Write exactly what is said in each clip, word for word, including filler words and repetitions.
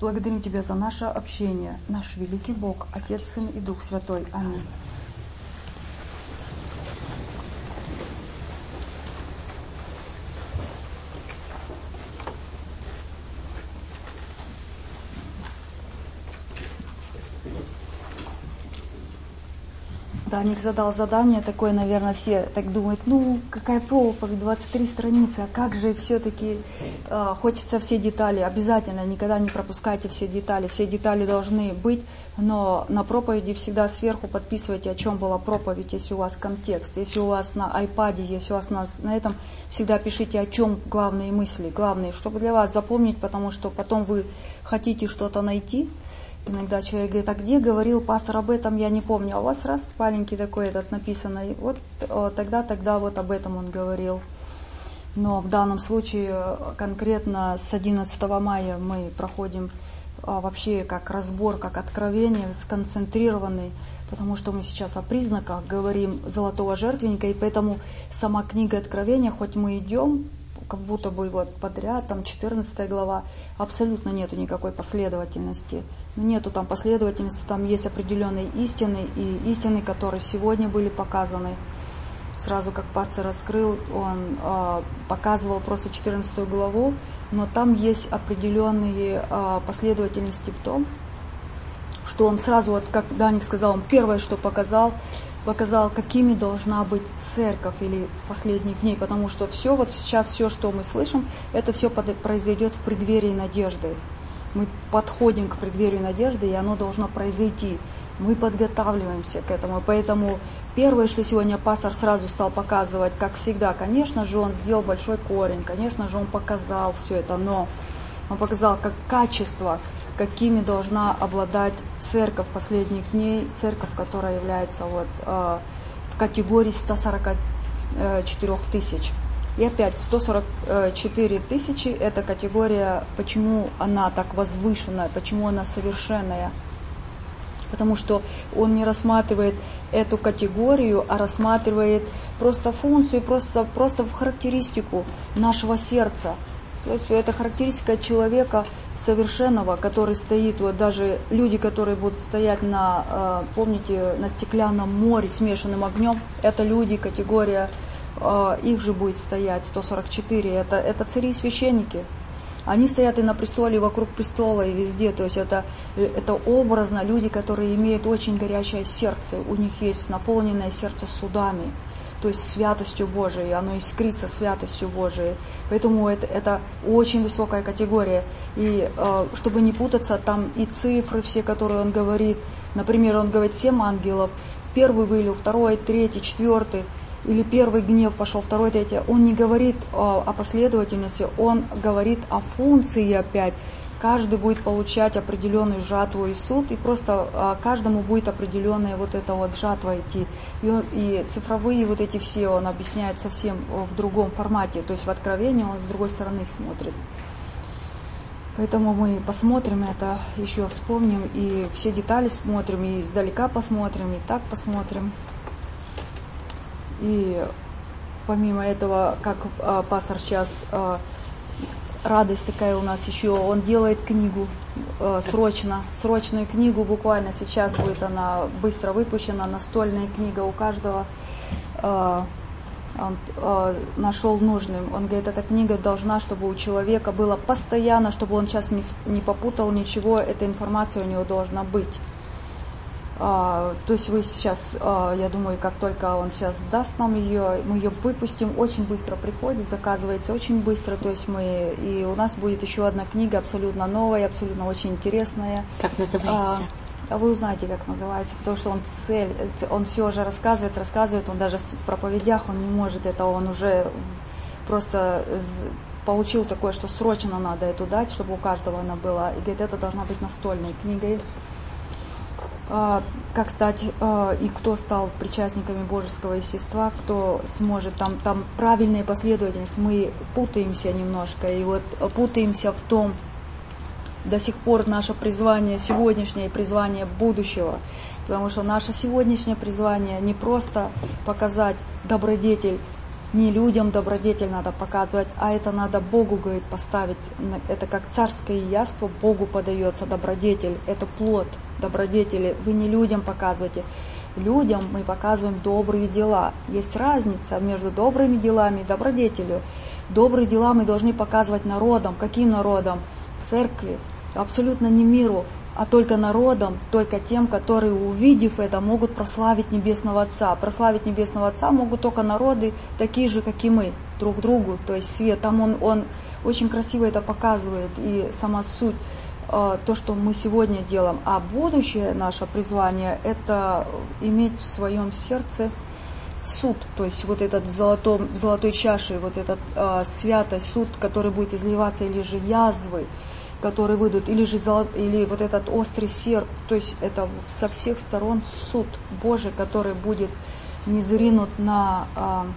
благодарим Тебя за наше общение, наш великий Бог, Отец, Сын и Дух Святой. Аминь. Даник задал задание такое, наверное, все так думают, ну, какая проповедь, двадцать три страницы, а как же все-таки э, хочется все детали, обязательно, никогда не пропускайте все детали, все детали должны быть, но на проповеди всегда сверху подписывайте, о чем была проповедь, если у вас контекст, если у вас на айпаде, если у вас на, на этом, всегда пишите, о чем главные мысли, главные, чтобы для вас запомнить, потому что потом вы хотите что-то найти. Иногда человек говорит, а где говорил пастор об этом, я не помню. А у вас раз маленький такой этот написано, и вот тогда, тогда вот об этом он говорил. Но в данном случае конкретно с одиннадцатого мая мы проходим вообще как разбор, как откровение, сконцентрированный, потому что мы сейчас о признаках говорим золотого жертвенника, и поэтому сама книга Откровения, хоть мы идем, как будто бы вот подряд, там четырнадцатая глава, абсолютно нету никакой последовательности. Нету там последовательности, там есть определенные истины, и истины, которые сегодня были показаны. Сразу как пастор раскрыл, он э, показывал просто четырнадцатую главу, но там есть определенные э, последовательности в том, что он сразу, вот как Даник сказал, он первое, что показал, показал, какими должна быть церковь или в последних дней, потому что все, вот сейчас все, что мы слышим, это все под, произойдет в преддверии надежды. Мы подходим к преддверию надежды, и оно должно произойти. Мы подготавливаемся к этому. Поэтому первое, что сегодня пастор сразу стал показывать, как всегда, конечно же, он сделал большой корень, конечно же, он показал все это, но он показал как качество, какими должна обладать церковь последних дней, церковь, которая является вот, э, в категории сто сорок четыре тысяч. И опять сто сорок четыре тысячи – это категория, почему она так возвышенная, почему она совершенная. Потому что он не рассматривает эту категорию, а рассматривает просто функцию, просто, просто в характеристику нашего сердца. То есть это характеристика человека совершенного, который стоит, вот даже люди, которые будут стоять на, помните, на стеклянном море смешанным огнем, это люди, категория, их же будет стоять сто сорок четыре, это, это цари и священники. Они стоят и на престоле, и вокруг престола, и везде. То есть это, это образно люди, которые имеют очень горячее сердце, у них есть наполненное сердце судами, то есть святостью Божией, оно искрится святостью Божией. Поэтому это, это очень высокая категория. И э, чтобы не путаться, там и цифры все, которые он говорит. Например, он говорит семь ангелов, первый вылил, второй, третий, четвертый. Или первый гнев пошел, второй, третий. Он не говорит о, о последовательности, он говорит о функции опять. Каждый будет получать определенную жатву и суд, и просто а, каждому будет определенная вот эта вот жатва идти. И, он, и цифровые вот эти все он объясняет совсем в другом формате. То есть в Откровении он с другой стороны смотрит. Поэтому мы посмотрим это, еще вспомним, и все детали смотрим, и издалека посмотрим, и так посмотрим. И помимо этого, как э, пастор сейчас, э, радость такая у нас еще, он делает книгу э, срочно, срочную книгу, буквально сейчас будет она быстро выпущена, настольная книга у каждого. Э, он э, нашел нужным. Он говорит, эта книга должна, чтобы у человека было постоянно, чтобы он сейчас не, не попутал ничего, эта информация у него должна быть. А, то есть вы сейчас, а, я думаю, как только он сейчас даст нам ее, мы ее выпустим, очень быстро приходит, заказывается очень быстро, то есть мы, и у нас будет еще одна книга абсолютно новая, абсолютно очень интересная. Как называется? А, вы узнаете, как называется, потому что он цель, он все уже рассказывает, рассказывает, он даже в проповедях, он не может этого, он уже просто получил такое, что срочно надо эту дать, чтобы у каждого она была, и говорит, это должна быть настольной книгой. Как стать и кто стал причастниками божеского естества, кто сможет, там, там правильная последовательность, мы путаемся немножко, и вот путаемся в том, до сих пор наше призвание сегодняшнее и призвание будущего, потому что наше сегодняшнее призвание не просто показать добродетель Не людям добродетель надо показывать, а это надо Богу, говорит, поставить. Это как царское яство, Богу подается добродетель. Это плод добродетели. Вы не людям показываете. Людям мы показываем добрые дела. Есть разница между добрыми делами и добродетелью. Добрые дела мы должны показывать народам. Каким народам? Церкви. Абсолютно не миру, а только народам, только тем, которые, увидев это, могут прославить Небесного Отца. Прославить Небесного Отца могут только народы, такие же, как и мы, друг другу. То есть свет, там он, он очень красиво это показывает, и сама суть, э, то, что мы сегодня делаем. А будущее наше призвание, это иметь в своем сердце суд, то есть вот этот в, золотом, в золотой чаше, вот этот э, святость, суд, который будет изливаться, или же язвы, которые выйдут, или же золот, или вот этот острый серп, то есть это со всех сторон суд Божий, который будет низринут на а,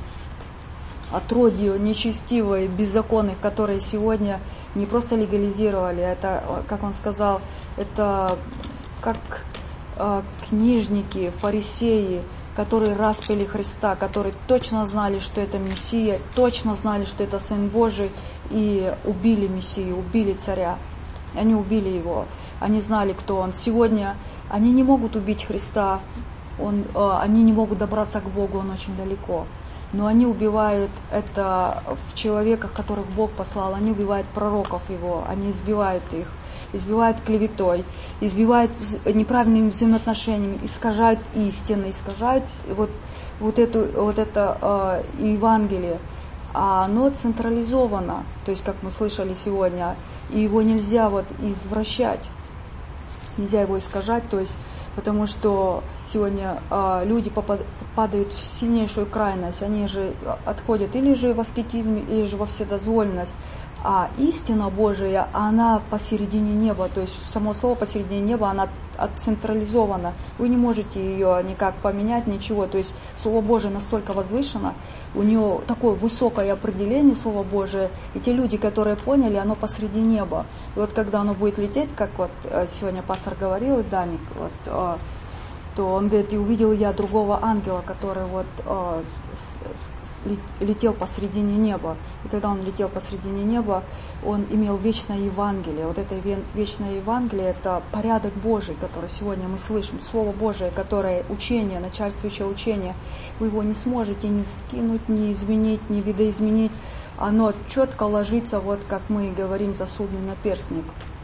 отродье нечестивое, беззаконных, которые сегодня не просто легализировали, это, как он сказал, это как а, книжники, фарисеи, которые распяли Христа, которые точно знали, что это Мессия, точно знали, что это Сын Божий, и убили Мессию, убили царя. Они убили его, они знали, кто он. Сегодня они не могут убить Христа, он, э, они не могут добраться к Богу, он очень далеко. Но они убивают это в человеках, которых Бог послал, они убивают пророков его, они избивают их, избивают клеветой, избивают неправильными взаимоотношениями, искажают истины, искажают вот, вот, эту, вот это э, Евангелие. А оно централизовано, то есть, как мы слышали сегодня, и его нельзя вот извращать, нельзя его искажать, то есть, потому что сегодня э, люди попад, падают в сильнейшую крайность, они же отходят или же в аскетизм, или же во вседозволенность. А истина Божия, она посередине неба, то есть само слово посередине неба, она отцентрализована. Вы не можете ее никак поменять, ничего. То есть Слово Божие настолько возвышено, у нее такое высокое определение Слова Божие, и те люди, которые поняли, оно посреди неба. И вот когда оно будет лететь, как вот сегодня пастор говорил, Даник, вот, то он говорит, и увидел я другого ангела, который вот э, с, с, летел посредине неба. И когда он летел посредине неба, он имел вечное Евангелие. Вот это вечное Евангелие, это порядок Божий, который сегодня мы слышим. Слово Божие, которое учение, начальствующее учение. Вы его не сможете ни скинуть, ни изменить, ни видоизменить. Оно четко ложится, вот как мы говорим, засудный наперстник.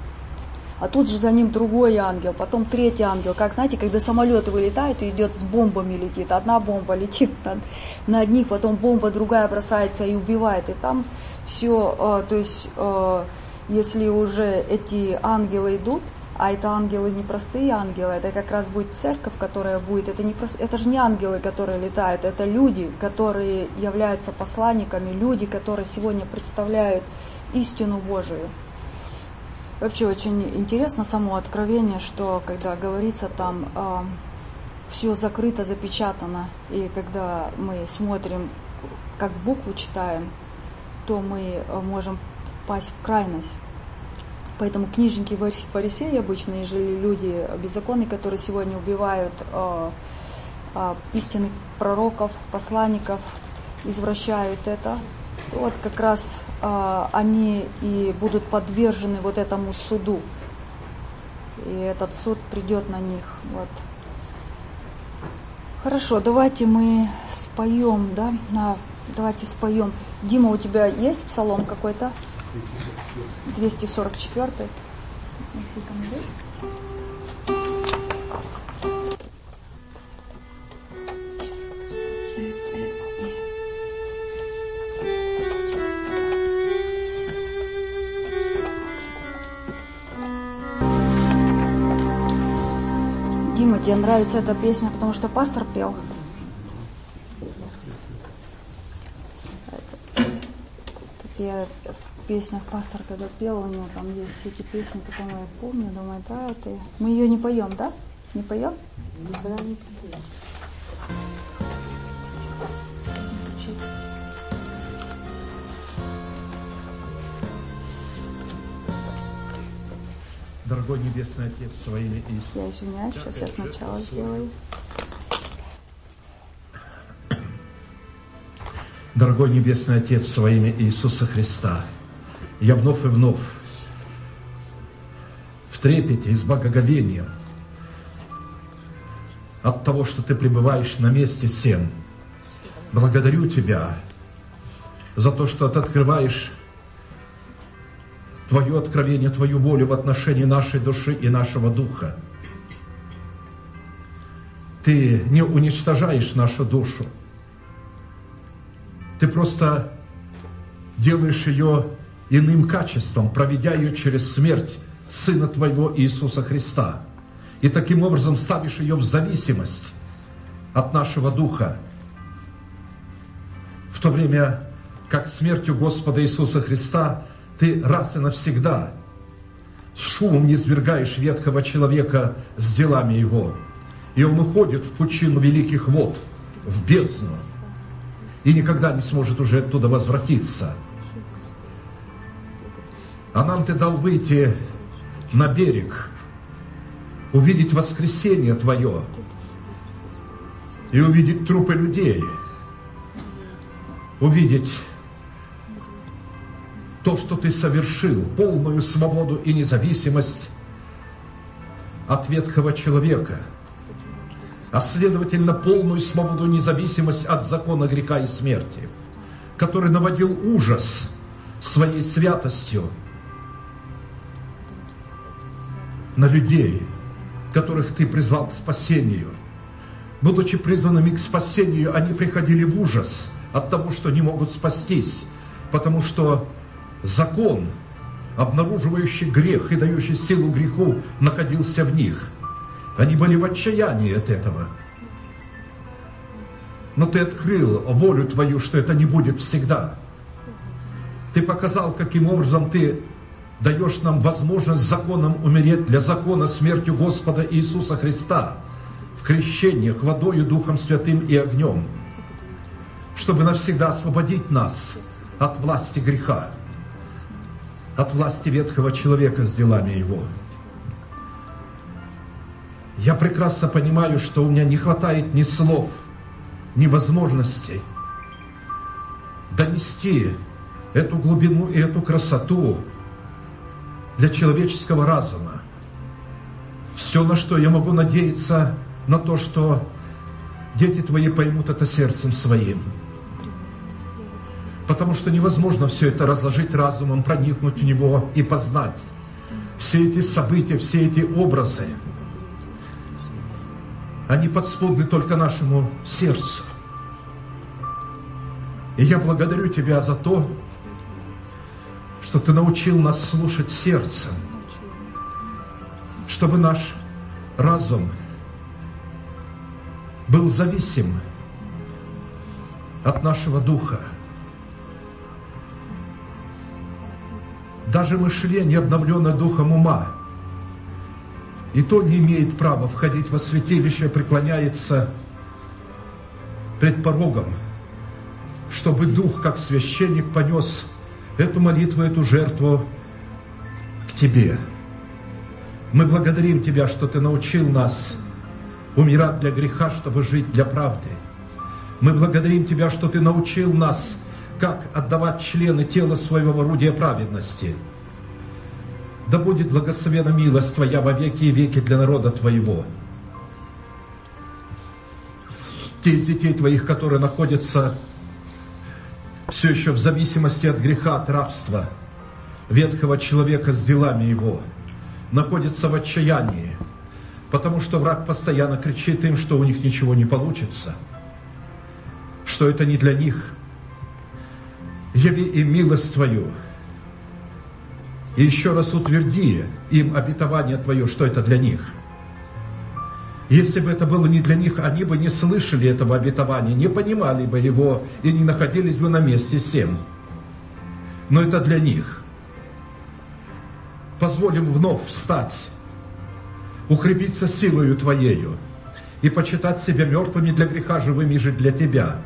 А тут же за ним другой ангел, потом третий ангел. Как, знаете, когда самолеты вылетают и идет с бомбами летит. Одна бомба летит на, на одних, потом бомба другая бросается и убивает. И там все, э, то есть, э, если уже эти ангелы идут, а это ангелы не простые ангелы, это как раз будет церковь, которая будет, это, не просто, это же не ангелы, которые летают, это люди, которые являются посланниками, люди, которые сегодня представляют истину Божию. Вообще очень интересно само откровение, что когда говорится там э, все закрыто, запечатано, и когда мы смотрим, как букву читаем, то мы можем впасть в крайность. Поэтому книжники фарисеи обычные жили люди беззаконные, которые сегодня убивают э, э, истинных пророков, посланников, извращают это. Вот как раз э, они и будут подвержены вот этому суду. И этот суд придет на них. Вот. Хорошо, давайте мы споем, да? На, давайте споем. Дима, у тебя есть псалом какой-то? двести сорок четвёртый. Дима, тебе нравится эта песня, потому что пастор пел? Это, это в песнях пастор когда пел, у него там есть все эти песни, которые я помню, думаю, да, это... Мы ее не поем, да? Не поем? Никогда не поем. Дорогой Небесный Отец, своими Иисусом. Я извиняюсь, сейчас я сначала сделаю. Дорогой Небесный Отец, во имя Иисуса Христа, я вновь и вновь в трепете и с благоговением от того, что Ты пребываешь на месте сем, благодарю Тебя за то, что Ты открываешь Твое откровение, Твою волю в отношении нашей души и нашего духа. Ты не уничтожаешь нашу душу. Ты просто делаешь ее иным качеством, проведя ее через смерть Сына Твоего Иисуса Христа. И таким образом ставишь ее в зависимость от нашего духа. В то время, как смертью Господа Иисуса Христа Ты раз и навсегда с шумом низвергаешь ветхого человека с делами его. И он уходит в пучину великих вод, в бездну, и никогда не сможет уже оттуда возвратиться. А нам Ты дал выйти на берег, увидеть воскресение Твое и увидеть трупы людей, увидеть то, что Ты совершил, полную свободу и независимость от ветхого человека, а следовательно, полную свободу и независимость от закона греха и смерти, который наводил ужас своей святостью на людей, которых Ты призвал к спасению. Будучи призванными к спасению, они приходили в ужас от того, что не могут спастись, потому что закон, обнаруживающий грех и дающий силу греху, находился в них. Они были в отчаянии от этого. Но Ты открыл волю Твою, что это не будет всегда. Ты показал, каким образом Ты даешь нам возможность законом умереть для закона смертью Господа Иисуса Христа в крещениях водою, Духом Святым и огнем, чтобы навсегда освободить нас от власти греха, от власти ветхого человека с делами его. Я прекрасно понимаю, что у меня не хватает ни слов, ни возможностей донести эту глубину и эту красоту для человеческого разума. Все, на что я могу надеяться, на то, что дети Твои поймут это сердцем своим. Потому что невозможно все это разложить разумом, проникнуть в него и познать. Все эти события, все эти образы, они подспудны только нашему сердцу. И я благодарю Тебя за то, что Ты научил нас слушать сердцем, чтобы наш разум был зависим от нашего духа. Даже мышление, обновленное духом ума, и то не имеет права входить во святилище, преклоняется пред порогом, чтобы Дух, как священник, понес эту молитву, эту жертву к Тебе. Мы благодарим Тебя, что Ты научил нас умирать для греха, чтобы жить для правды. Мы благодарим Тебя, что Ты научил нас, как отдавать члены тела своего в орудие праведности. Да будет благословена милость Твоя во веки и веки для народа Твоего. Те из детей Твоих, которые находятся все еще в зависимости от греха, от рабства, ветхого человека с делами его, находятся в отчаянии, потому что враг постоянно кричит им, что у них ничего не получится, что это не для них. Яви им милость Твою, и еще раз утверди им обетование Твое, что это для них. Если бы это было не для них, они бы не слышали этого обетования, не понимали бы его и не находились бы на месте сем. Но это для них. Позволим вновь встать, укрепиться силою Твоею и почитать себя мертвыми для греха, живыми же для Тебя.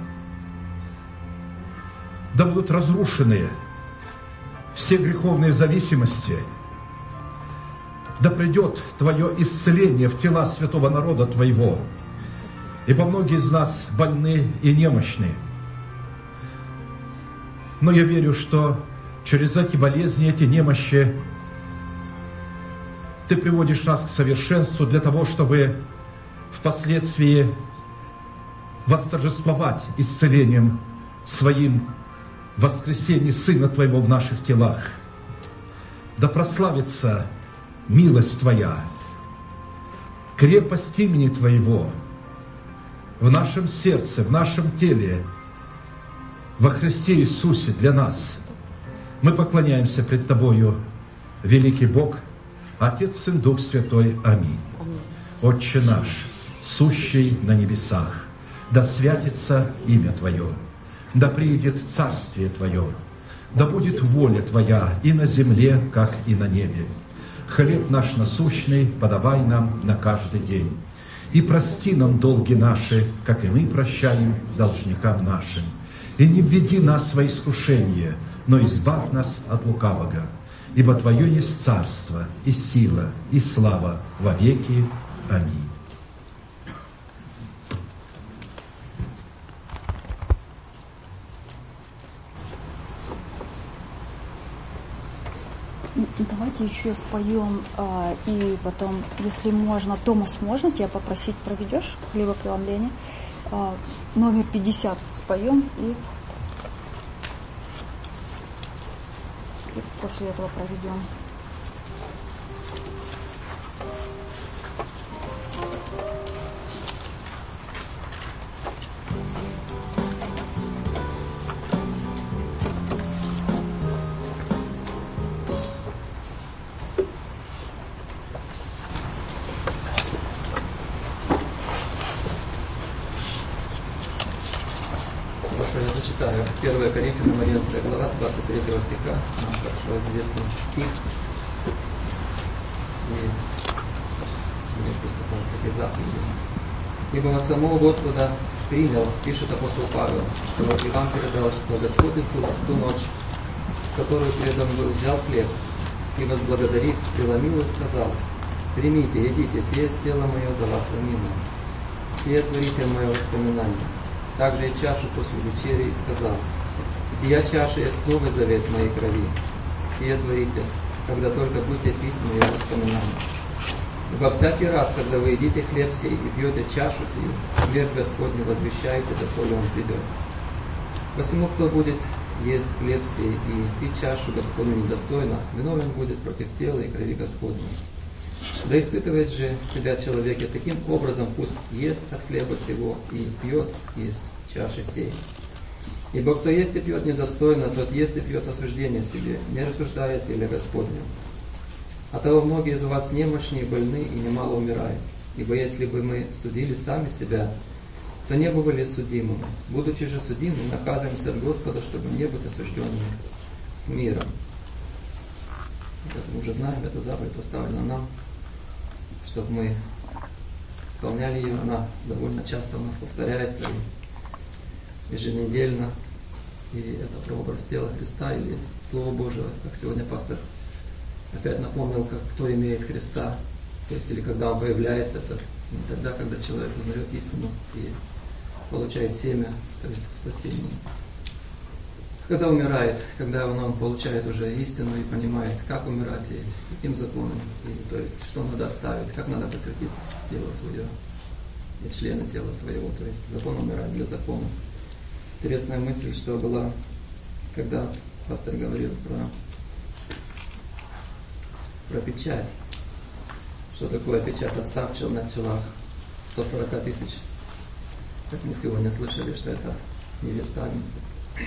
Да будут разрушены все греховные зависимости, да придет Твое исцеление в тела святого народа Твоего, ибо многие из нас больны и немощны. Но я верю, что через эти болезни, эти немощи Ты приводишь нас к совершенству для того, чтобы впоследствии восторжествовать исцелением Своим в воскресении Сына Твоего в наших телах. Да прославится милость Твоя, крепость имени Твоего в нашем сердце, в нашем теле, во Христе Иисусе для нас. Мы поклоняемся пред Тобою, великий Бог, Отец, Сын, Дух Святой. Аминь. Отче наш, сущий на небесах, да святится имя Твое, да приидет царствие Твое, да будет воля Твоя и на земле, как и на небе. Хлеб наш насущный подавай нам на каждый день. И прости нам долги наши, как и мы прощаем должникам нашим. И не введи нас во искушение, но избавь нас от лукавого. Ибо Твое есть царство, и сила, и слава во веки. Аминь. Давайте еще споем, э, и потом, если можно, Томас, можно тебя попросить, проведешь хлебопреломление? Э, номер пятьдесят споем, и, и после этого проведем. первое Коринфянам одиннадцатая глава, двадцать третьего стиха, нам хорошо известный стих. И мы приступаем к этой заповеди. Ибо от самого Господа принял, пишет апостол Павел, что и вам передал, что Господь Иисус в ту ночь, в которую предан был, взял хлеб и, возблагодарив, преломил и сказал: примите, едите, сие есть тело мое за вас ломимое, сие творите мое воспоминание. Также и чашу после вечери и сказал: сия чаша есть новый завет моей крови, сие творите, когда только будете пить мое воспоминание. Ибо всякий раз, когда вы едите хлеб сей и пьете чашу сию, смерть Господню возвещаете, доколе Он придет. Посему, кто будет есть хлеб сей и пить чашу Господню недостойно, виновен будет против тела и крови Господней. Да испытывает же себя человек, и таким образом пусть ест от хлеба сего и пьет из чаши сей. Ибо кто ест и пьет недостойно, тот ест и пьет осуждение себе, не рассуждает теле Господнем. Оттого многие из вас немощны и больны, и немало умирают. Ибо если бы мы судили сами себя, то не бы были судимыми. Будучи же судимы, наказываемся от Господа, чтобы не быть осужденными с миром. Это мы уже знаем, эта заповедь поставлена нам, чтобы мы исполняли ее. Она довольно часто у нас повторяется и еженедельно. И это прообраз тела Христа или Слово Божие, как сегодня пастор опять напомнил, как кто имеет Христа. То есть, или когда Он появляется, это не тогда, когда человек узнает истину и получает семя, то есть спасение. Когда умирает, когда он, он получает уже истину и понимает, как умирать и каким законом, и, то есть, что надо оставить, как надо посвятить тело свое и члены тела своего, то есть закон умирает для закона. Интересная мысль, что была, когда пастор говорил про, про печать, что такое печать Отца в чел, на челах сто сорок тысяч, как мы сегодня слышали, что это невеста Агнца.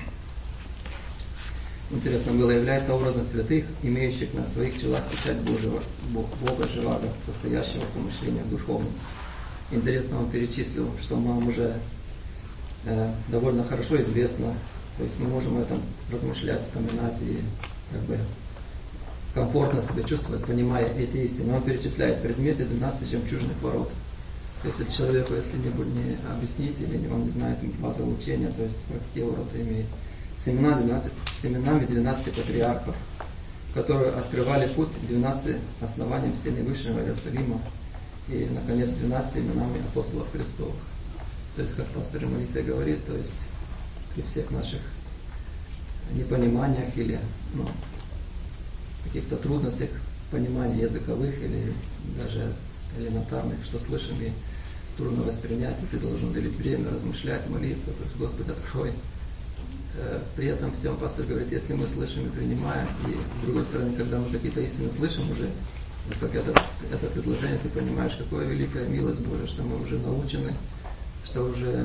Интересно было, является образом святых, имеющих на своих челах печать Божьего, Бога живого, состоящего в помышлениях духовных. Интересно, он перечислил, что нам уже э, довольно хорошо известно, то есть мы можем об этом размышлять, вспоминать и как бы комфортно себя чувствовать, понимая эти истины. Он перечисляет предметы двенадцати жемчужных ворот. То есть это человеку, если не, не объяснить или он не знает базового учения, то есть какие ворота имеет. Семена двенадцати, семенами двенадцати патриархов, которые открывали путь к двенадцати основаниям стены Вышнего Иерусалима и, наконец, двенадцати именами апостолов Христовых. То есть, как пастор в молитве говорит, то есть при всех наших непониманиях или ну, каких-то трудностях понимания языковых или даже элементарных, что слышим и трудно воспринять, и ты должен уделить время, размышлять, молиться, то есть Господь открой. При этом всем пастор говорит, если мы слышим и принимаем, и с другой стороны, когда мы какие-то истины слышим уже, вот как это, это предложение, ты понимаешь, какая великая милость Божия, что мы уже научены, что уже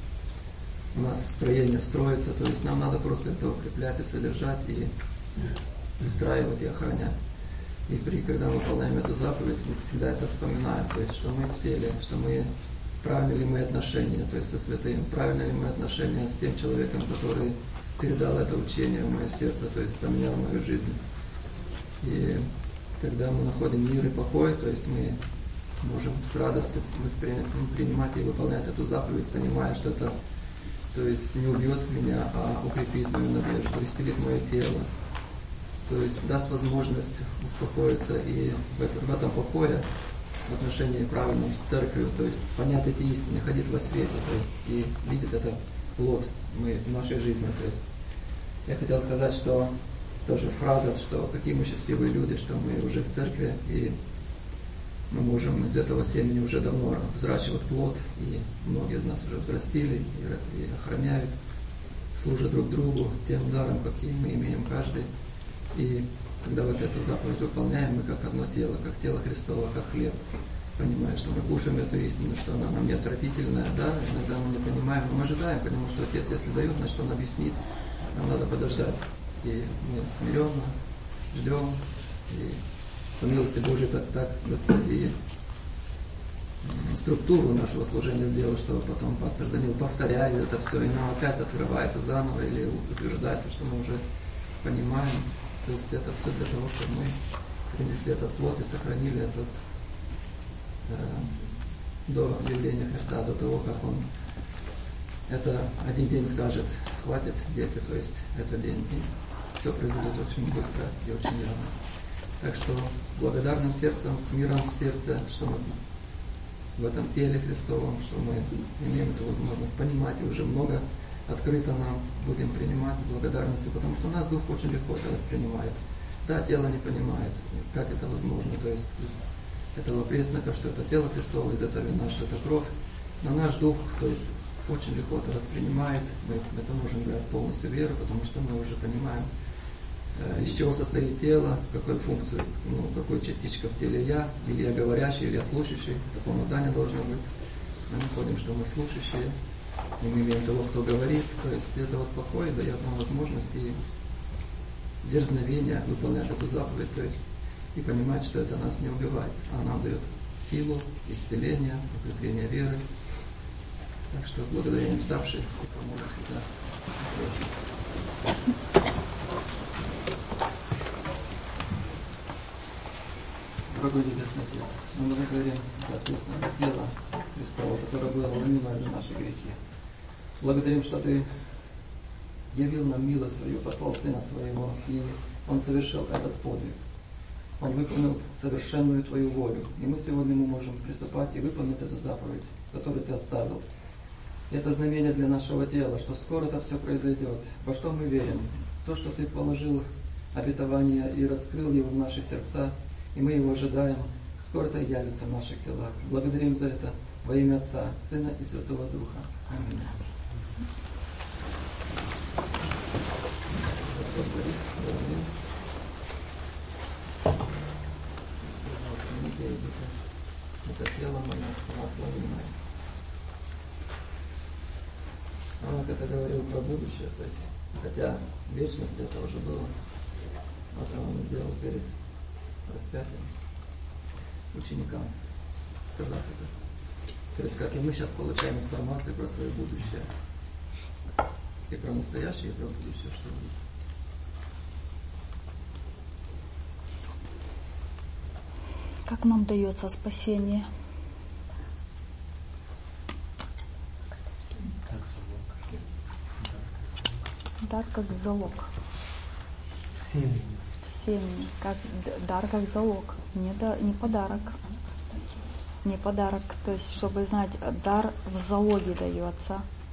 у нас строение строится, то есть нам надо просто это укреплять и содержать, и выстраивать и охранять. И при, когда мы выполняем эту заповедь, мы всегда это вспоминаем, то есть что мы в теле, что мы правильно ли мы отношения, то есть со святым, правильно ли мы отношения с тем человеком, который передал это учение в мое сердце, то есть поменял мою жизнь. И когда мы находим мир и покой, то есть мы можем с радостью воспринять, принимать и выполнять эту заповедь, понимая, что это то есть не убьет меня, а укрепит мою надежду, исцелит мое тело. То есть даст возможность успокоиться и в этом, в этом покое, в отношении правильном с церковью, то есть понять эти истины, ходить во свете, то есть и видеть это плод мы, в нашей жизни. То есть я хотел сказать, что тоже фраза, что какие мы счастливые люди, что мы уже в церкви, и мы можем из этого семени уже давно взращивать плод, и многие из нас уже взрастили и, и охраняют, служат друг другу тем даром, какие мы имеем каждый. И когда вот эту заповедь выполняем, мы как одно тело, как тело Христово, как хлеб, понимая, что мы кушаем эту истину, что она нам не отвратительная, да, иногда мы не понимаем, но мы ожидаем, потому что Отец, если дает, значит Он объяснит, нам надо подождать. И мы смиренно ждем, и по милости Божией так, так Господь и структуру нашего служения сделал, что потом пастор Данил повторяет это все, и нам опять открывается заново, или утверждается, что мы уже понимаем. То есть это все для того, чтобы мы принесли этот плод и сохранили этот э, до явления Христа, до того, как Он это один день скажет, хватит, дети, то есть это день, и все произойдет очень быстро и очень явно. Так что с благодарным сердцем, с миром в сердце, что мы в этом теле Христовом, что мы имеем эту возможность понимать, и уже много открыто нам будем принимать с благодарностью, потому что у нас Дух очень легко это воспринимает. Да, тело не понимает, как это возможно, то есть из этого признака, что это тело Христово, из этого вина, что это кровь, но наш Дух, то есть очень легко это воспринимает, мы это можем брать полностью веру, потому что мы уже понимаем, из чего состоит тело, какую функцию, ну, какую частичка в теле я, или я говорящий, или я слушающий, какое помазание должно быть. Мы находим, что мы слушающие, и мы имеем того, кто говорит, то есть это вот покой дает нам возможность и дерзновение выполнять эту заповедь, то есть и понимать, что это нас не убивает, а нам дает силу, исцеление, укрепление веры. Так что с благодарением вставших и помолимся за вопросы. Дорогой Небесный Отец, мы благодарим соответственно за тело Христово, которое было ломимо за наши грехи. Благодарим, что Ты явил нам милость Свою, послал Сына Своего, и Он совершил этот подвиг. Он выполнил совершенную Твою волю, и мы сегодня мы можем приступать и выполнить эту заповедь, которую Ты оставил. И это знамение для нашего тела, что скоро это все произойдет. Во что мы верим? То, что Ты положил обетование и раскрыл его в наши сердца, и мы его ожидаем, скоро это явится в наших телах. Благодарим за это во имя Отца, Сына и Святого Духа. Аминь. Это тело мое, благословенное. Он это говорил про будущее, то есть, хотя вечность это уже было, это он делал перед распятием ученикам, сказав это. То есть, как и мы сейчас получаем информацию про свое будущее, и про настоящее, и про будущее, что будет. Как нам дается спасение? Дар как залог. В семени. В семени. Как, дар как залог. Не, да, не подарок. Не подарок. То есть, чтобы знать, дар в залоге дается.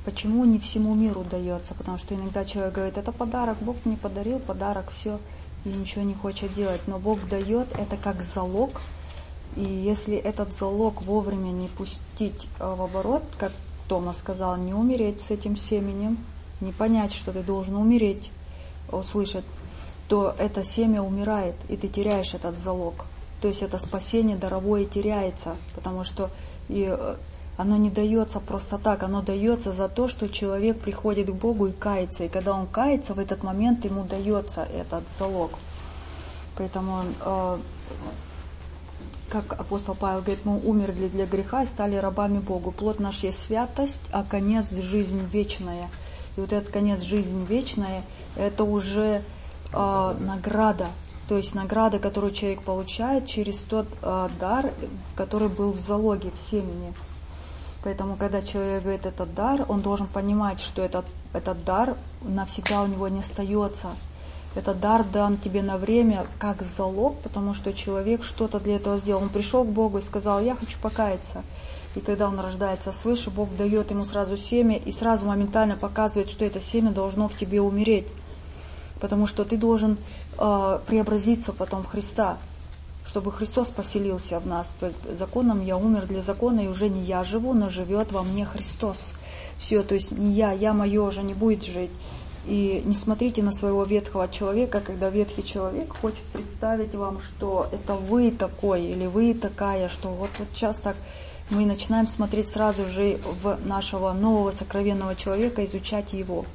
Почему не всему миру дается? Потому что иногда человек говорит, это подарок, Бог мне подарил, подарок, все, и ничего не хочет делать. Но Бог дает это как залог, и если этот залог вовремя не пустить в оборот, как Тома сказал, не умереть с этим семенем, не понять, что ты должен умереть, услышать, то это семя умирает, и ты теряешь этот залог. То есть это спасение даровое теряется, потому что и оно не дается просто так, оно дается за то, что человек приходит к Богу и кается. И когда он кается, в этот момент ему дается этот залог. Поэтому, э, как апостол Павел говорит, мы умерли для греха и стали рабами Богу. Плод наш есть святость, а конец жизнь вечная. И вот этот конец жизнь вечная, это уже э, награда. То есть награда, которую человек получает через тот э, дар, который был в залоге, в семени. Поэтому, когда человек говорит этот дар, он должен понимать, что этот, этот дар навсегда у него не остается. Этот дар дан тебе на время как залог, потому что человек что-то для этого сделал. Он пришел к Богу и сказал, я хочу покаяться. И когда он рождается свыше, Бог дает ему сразу семя и сразу моментально показывает, что это семя должно в тебе умереть. Потому что ты должен э, преобразиться потом в Христа, чтобы Христос поселился в нас. То есть законом я умер для закона, и уже не я живу, но живет во мне Христос. Все, то есть не я, я мое уже не будет жить. И не смотрите на своего ветхого человека, когда ветхий человек хочет представить вам, что это вы такой или вы такая, что вот, вот сейчас так мы начинаем смотреть сразу же в нашего нового сокровенного человека, изучать его.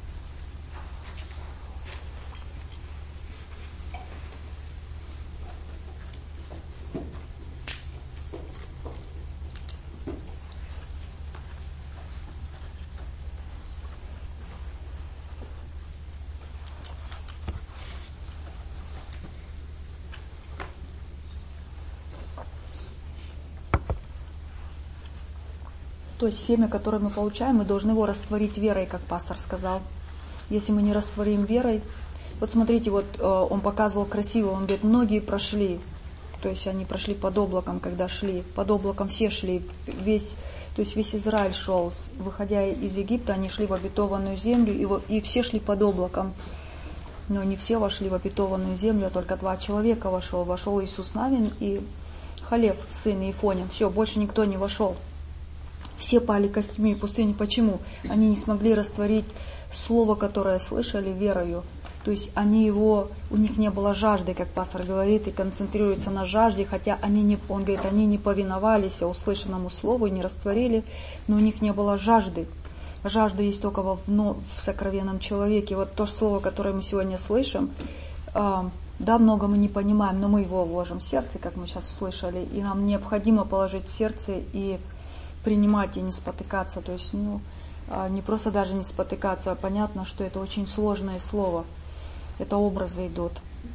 То есть семя, которое мы получаем, мы должны его растворить верой, как пастор сказал. Если мы не растворим верой, вот смотрите, вот э, он показывал красиво, он говорит, многие прошли, то есть они прошли под облаком, когда шли, под облаком все шли, весь, то есть весь Израиль шел, выходя из Египта, они шли в обетованную землю, и, в, и все шли под облаком. Но не все вошли в обетованную землю, а только два человека вошел. Вошел Иисус Навин и Халев, сын Иефонин. Все, больше никто не вошел. Все пали костьми в пустыне. Почему? Они не смогли растворить слово, которое слышали, верою. То есть они его, у них не было жажды, как пастор говорит, и концентрируются на жажде, хотя они не, он говорит, они не повиновались услышанному слову и не растворили, но у них не было жажды. Жажда есть только в, в сокровенном человеке. Вот то слово, которое мы сегодня слышим, э, да, много мы не понимаем, но мы его вложим в сердце, как мы сейчас услышали, и нам необходимо положить в сердце и принимать и не спотыкаться, то есть ну, не просто даже не спотыкаться, а понятно, что это очень сложное слово, это образы идут.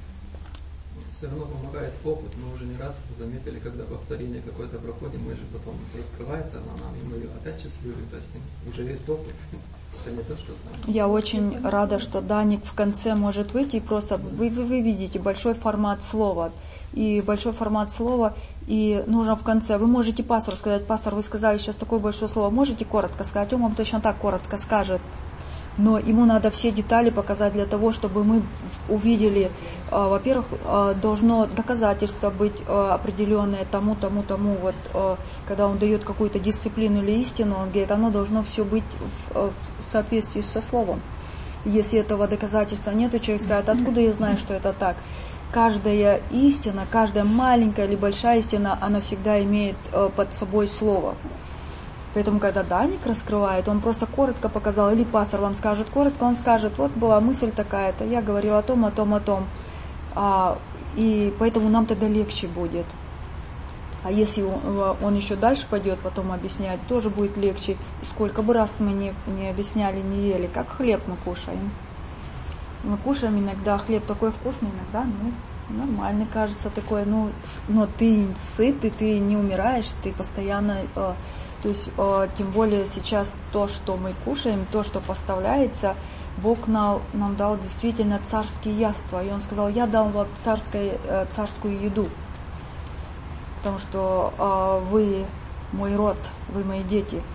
Все равно помогает опыт, мы уже не раз заметили, когда повторение какое-то проходим, мы же потом раскрывается она нам, и мы ее опять сейчас любим, то есть уже есть опыт, это не то, что там. Я очень рада, что Даник в конце может выйти и просто, вы, вы, вы видите большой формат слова, и большой формат слова, и нужно в конце, вы можете пастору сказать, пастор, вы сказали сейчас такое большое слово, можете коротко сказать, он вам точно так коротко скажет, но ему надо все детали показать для того, чтобы мы увидели, во-первых, должно доказательство быть определенное тому, тому, тому, вот, когда он дает какую-то дисциплину или истину, он говорит, оно должно все быть в соответствии со словом. Если этого доказательства нет, то человек скажет, откуда я знаю, что это так? Каждая истина, каждая маленькая или большая истина, она всегда имеет э, под собой слово. Поэтому, когда Даник раскрывает, он просто коротко показал, или пастор вам скажет коротко, он скажет, вот была мысль такая-то, я говорил о том, о том, о том. А, и поэтому нам тогда легче будет. А если он, он еще дальше пойдет потом объяснять, тоже будет легче. И сколько бы раз мы не, не объясняли, не ели, как хлеб мы кушаем. Мы кушаем иногда, хлеб такой вкусный, иногда, ну, нормальный, кажется, такой, ну, но ты сыт, и ты не умираешь, ты постоянно, э, то есть, э, тем более сейчас то, что мы кушаем, то, что поставляется, Бог нам, нам дал действительно царские яства, и Он сказал, я дал вам царское, э, царскую еду, потому что э, вы мой род, вы мои дети.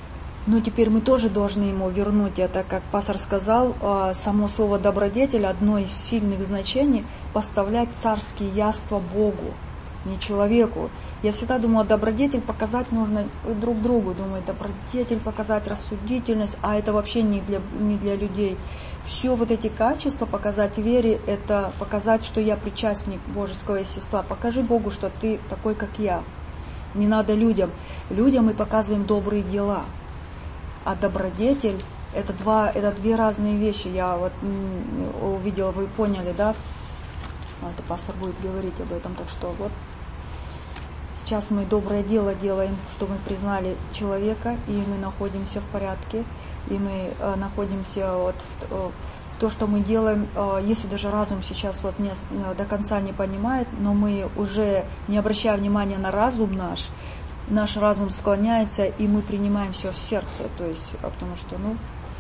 Но теперь мы тоже должны ему вернуть это, как пастор сказал, само слово добродетель, одно из сильных значений, поставлять царские яства Богу, не человеку. Я всегда думала, добродетель показать нужно друг другу. Думаю, добродетель показать, рассудительность, а это вообще не для, не для людей. Все вот эти качества показать вере, это показать, что я причастник божеского естества. Покажи Богу, что ты такой, как я. Не надо людям. Людям мы показываем добрые дела. А добродетель это, два, это две разные вещи. Я вот увидела, вы поняли, да? Это пастор будет говорить об этом. Так что вот сейчас мы доброе дело делаем, что мы признали человека, и мы находимся в порядке, и мы э, находимся вот в, э, то, что мы делаем, э, если даже разум сейчас вот не, э, до конца не понимает, но мы уже не обращая внимания на разум наш, наш разум склоняется, и мы принимаем все в сердце, то есть, потому что, ну,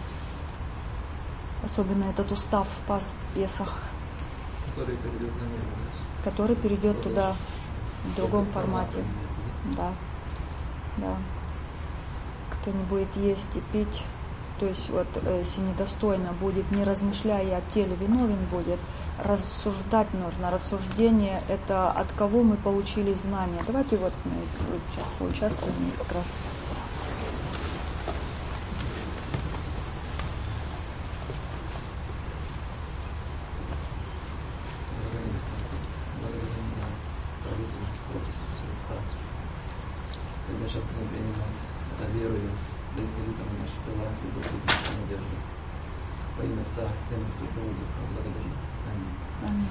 особенно этот устав Пас Песах, который перейдет на небо, который перейдет туда. В другом формате. Да. Да. Кто не будет есть и пить, то есть вот если недостойно будет, не размышляя о теле, виновен будет, рассуждать нужно. Рассуждение это от кого мы получили знания. Давайте вот мы сейчас поучаствуем как раз. Когда сейчас мы принимать это верою, да исцелитому наши тела, и Господи, надежду. Во имя Отца, Сына и Святого Духа, благодарю. Аминь. Аминь.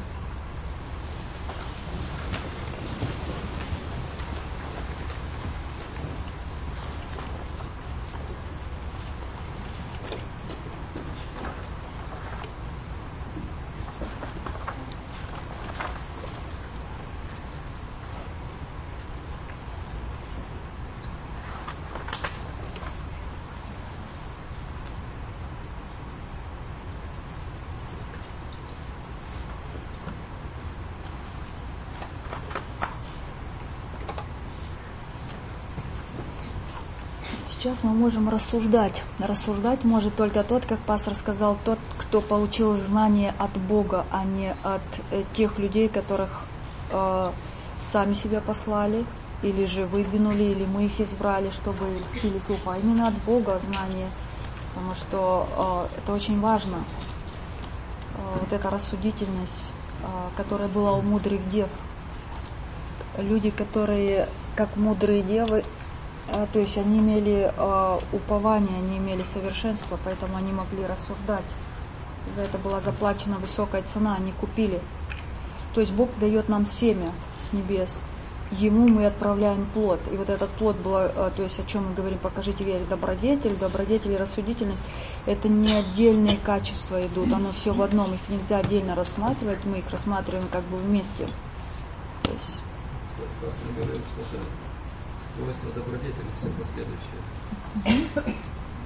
Сейчас мы можем рассуждать. Рассуждать может только тот, как пастор сказал, тот, кто получил знание от Бога, а не от э, тех людей, которых э, сами себя послали, или же выдвинули, или мы их избрали, чтобы льстили слуху. А именно от Бога знание, потому что э, это очень важно. Э, вот эта рассудительность, э, которая была у мудрых дев. Люди, которые, как мудрые девы, то есть они имели э, упование, они имели совершенство, поэтому они могли рассуждать. За это была заплачена высокая цена, они купили. То есть Бог дает нам семя с небес, Ему мы отправляем плод. И вот этот плод был, э, то есть о чем мы говорим, покажите вере, добродетель, добродетель и рассудительность, это не отдельные качества идут, оно все в одном, их нельзя отдельно рассматривать, мы их рассматриваем как бы вместе. То есть... Пастор говорит, что это свойства добродетели, все последующее.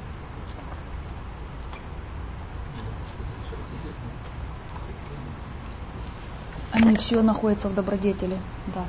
Они все находятся в добродетели, да.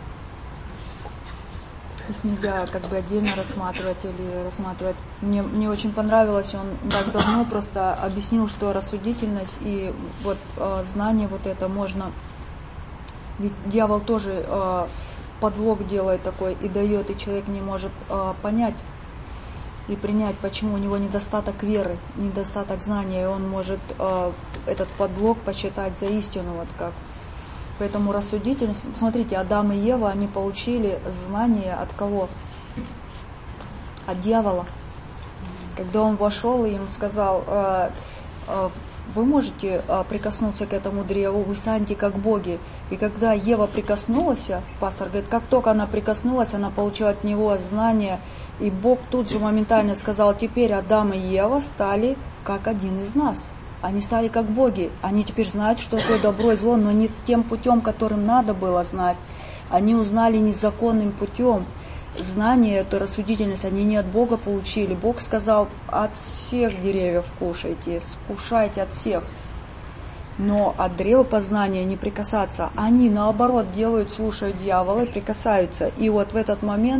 Их нельзя как бы отдельно рассматривать или рассматривать. Мне, мне очень понравилось, он так давно просто объяснил, что рассудительность и вот э, знание вот это можно. Ведь дьявол тоже э, подлог делает такой и дает, и человек не может э, понять и принять, почему у него недостаток веры, недостаток знания, и он может э, этот подлог посчитать за истину, вот как. Поэтому рассудительность, смотрите, Адам и Ева, они получили знание от кого? От дьявола. Когда он вошел и им сказал, э, э, вы можете э, прикоснуться к этому древу, вы станете как боги. И когда Ева прикоснулась, пастор говорит, как только она прикоснулась, она получила от него знание, и Бог тут же моментально сказал, теперь Адам и Ева стали как один из нас. Они стали как боги, они теперь знают, что такое добро и зло, но не тем путем, которым надо было знать. Они узнали незаконным путем. Знание, эту рассудительность, они не от Бога получили. Бог сказал, от всех деревьев кушайте, скушайте от всех. Но от древа познания не прикасаться. Они, наоборот, делают, слушают дьявола и прикасаются. И вот в этот момент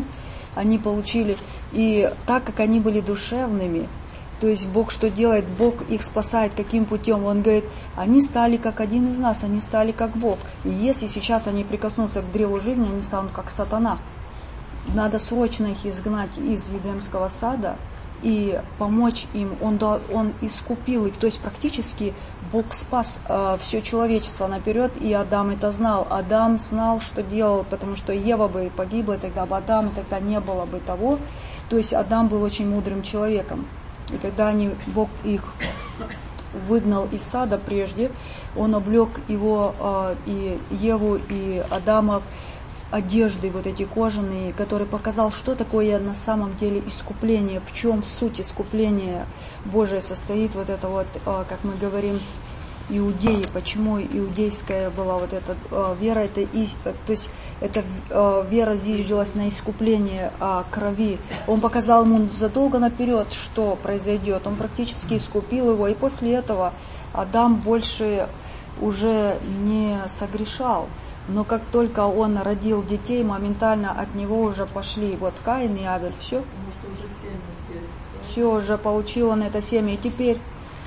они получили. И так как они были душевными, то есть Бог что делает? Бог их спасает каким путем? Он говорит, они стали как один из нас, они стали как Бог. И если сейчас они прикоснутся к древу жизни, они станут как сатана. Надо срочно их изгнать из Едемского сада и помочь им. Он, дал, он искупил их. То есть практически Бог спас э, все человечество наперед, и Адам это знал. Адам знал, что делал, потому что Ева бы погибла, тогда бы Адам, тогда не было бы того. То есть Адам был очень мудрым человеком. И когда они, Бог их выгнал из сада прежде, Он облег его, э, и Еву, и Адама в одежды вот эти кожаные, который показал, что такое на самом деле искупление, в чем суть искупления Божия состоит, вот это вот, э, как мы говорим, иудеи, почему иудейская была вот эта э, вера, это, и, то есть эта э, вера зиждилась на искупление э, крови. Он показал ему задолго наперед, что произойдет. Он практически искупил его, и после этого Адам больше уже не согрешал. Но как только он родил детей, моментально от него уже пошли вот Каин и Авель, все. Потому что уже семя есть. Да? Все уже получил он это семя. И теперь,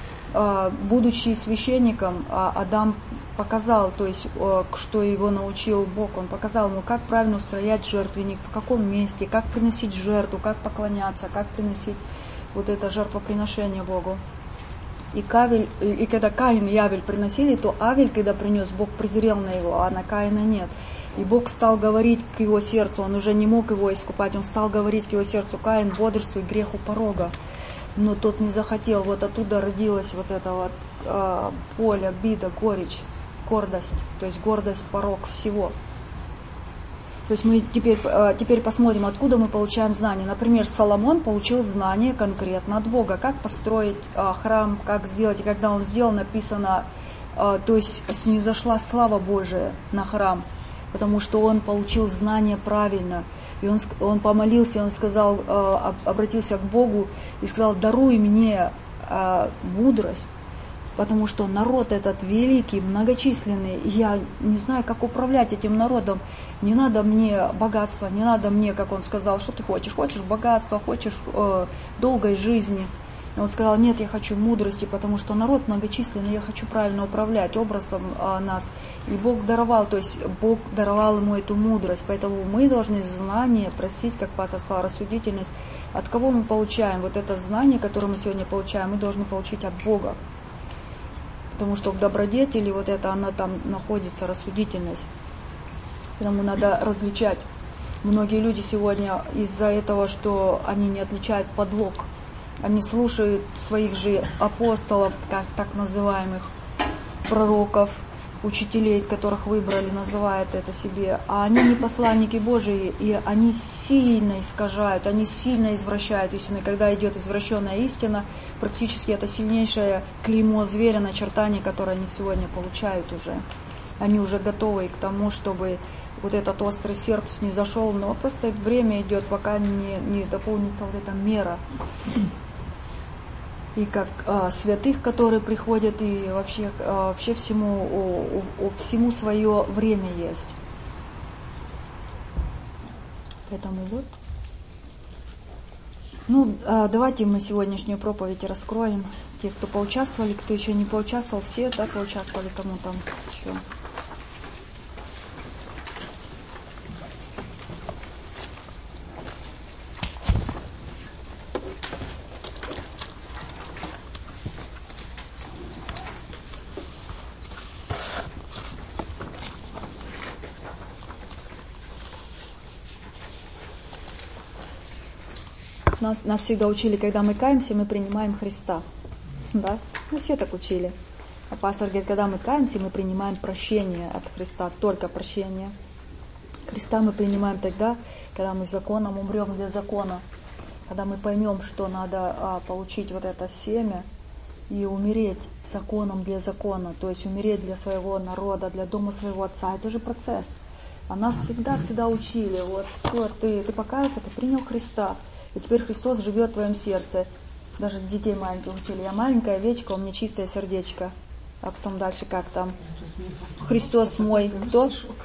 будучи священником, Адам показал, то есть, что его научил Бог. Он показал ему, как правильно устроять жертвенник, в каком месте, как приносить жертву, как поклоняться, как приносить вот это жертвоприношение Богу. И, Кавель, и когда Каин и Авель приносили, то Авель, когда принес, Бог презрел на его, а на Каина нет. И Бог стал говорить к его сердцу, он уже не мог его искупать, он стал говорить к его сердцу: Каин, бодрствуй, грех у порога. Но тот не захотел, вот оттуда родилась вот эта вот э, боль, обида, горечь, гордость, то есть гордость, порок всего. То есть мы теперь, э, теперь посмотрим, откуда мы получаем знания. Например, Соломон получил знания конкретно от Бога, как построить э, храм, как сделать. И когда он сделал, написано, э, то есть снизошла слава Божия на храм, потому что он получил знания правильно. И он, он помолился, и он сказал, э, обратился к Богу и сказал: даруй мне э, мудрость, потому что народ этот великий, многочисленный, и я не знаю, как управлять этим народом. Не надо мне богатства, не надо мне, как он сказал, что ты хочешь? Хочешь богатства, хочешь э, долгой жизни. И он сказал: нет, я хочу мудрости, потому что народ многочисленный, я хочу правильно управлять образом э, нас. И Бог даровал, то есть Бог даровал ему эту мудрость. Поэтому мы должны знания просить, как пастор сказал, рассудительность. От кого мы получаем? Вот это знание, которое мы сегодня получаем, мы должны получить от Бога. Потому что в добродетели вот это, она там находится, рассудительность. Поэтому надо различать. Многие люди сегодня из-за этого, что они не отличают подлог, они слушают своих же апостолов, как так называемых пророков, учителей, которых выбрали, называют это себе, а они не посланники Божии, и они сильно искажают, они сильно извращают истину. И когда идет извращенная истина, практически это сильнейшее клеймо зверя, начертание, которое они сегодня получают уже. Они уже готовы к тому, чтобы вот этот острый серп снизошел, но просто время идет, пока не, не дополнится вот эта мера. И как а, святых, которые приходят, и вообще, а, вообще всему, о, о, всему свое время есть. Поэтому вот. Ну, а, давайте мы сегодняшнюю проповедь раскроем. Те, кто поучаствовали, кто еще не поучаствовал, все, да, поучаствовали, кому там еще. Нас, нас всегда учили, когда мы каемся, мы принимаем Христа. Да? Ну, все так учили. А пастор говорит, когда мы каемся, мы принимаем прощение от Христа, только прощение. Христа мы принимаем тогда, когда мы законом умрем для закона. Когда мы поймем, что надо а, получить вот это семя и умереть законом для закона. То есть умереть для своего народа, для дома своего отца. Это же процесс. А нас всегда-всегда учили. Вот, все, ты, ты покаялся, ты принял Христа. И теперь Христос живет в твоем сердце. Даже детей маленьких учили. Я маленькая овечка, у меня чистое сердечко. А потом дальше как там? Христос мой. Кто?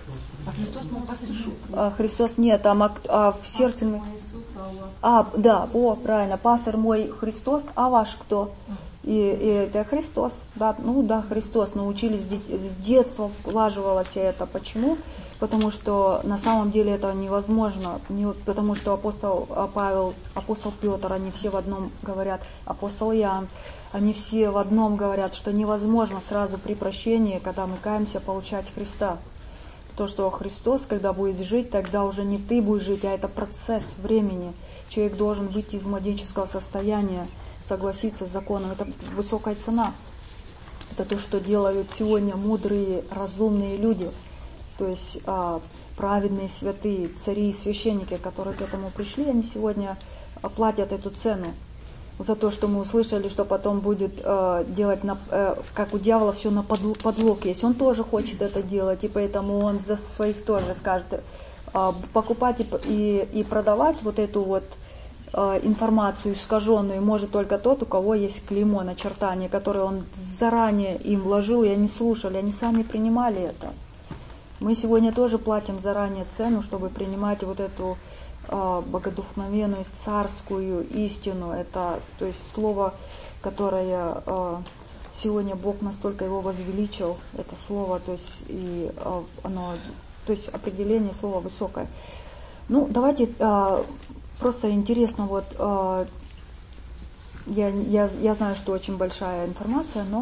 А Христос был пастырем? А Христос нет, там а, а в сердце... Мой Иисус, а у вас? А, да, о, правильно, пастор мой Христос, а ваш кто? И, и это Христос, да, ну да, Христос, научились с детства, влаживалось это. Почему? Потому что на самом деле это невозможно, не, потому что апостол Павел, апостол Петр, они все в одном говорят, апостол Иоанн, они все в одном говорят, что невозможно сразу при прощении, когда мы каемся, получать Христа. То, что Христос, когда будет жить, тогда уже не ты будешь жить, а это процесс времени. Человек должен выйти из младенческого состояния, согласиться с законом. Это высокая цена. Это то, что делают сегодня мудрые, разумные люди. То есть а, праведные, святые, цари и священники, которые к этому пришли, они сегодня платят эту цену за то, что мы услышали, что потом будет э, делать, на, э, как у дьявола, все на подлог есть. Он тоже хочет это делать, и поэтому он за своих тоже скажет, э, покупать и, и, и продавать вот эту вот э, информацию искаженную может только тот, у кого есть клеймо, начертание, которое он заранее им вложил, и они слушали, они сами принимали это. Мы сегодня тоже платим заранее цену, чтобы принимать вот эту э, богодухновенную царскую истину. Это, то есть, слово, которое э, сегодня Бог настолько его возвеличил, это слово, то есть, и э, оно, то есть, определение слова высокое. Ну, давайте, э, просто интересно, вот, э, я, я, я знаю, что очень большая информация, но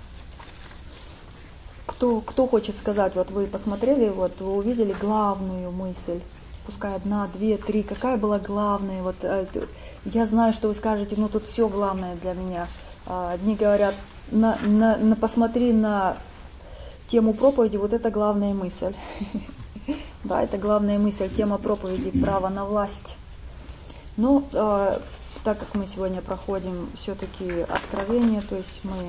Кто, кто хочет сказать, вот вы посмотрели, вот вы увидели главную мысль, пускай одна, две, три, какая была главная, вот я знаю, что вы скажете, ну тут все главное для меня. Одни говорят, на, на, на, посмотри на тему проповеди, вот это главная мысль. Да, это главная мысль, тема проповеди, право на власть. Ну, так как мы сегодня проходим все-таки откровение, то есть мы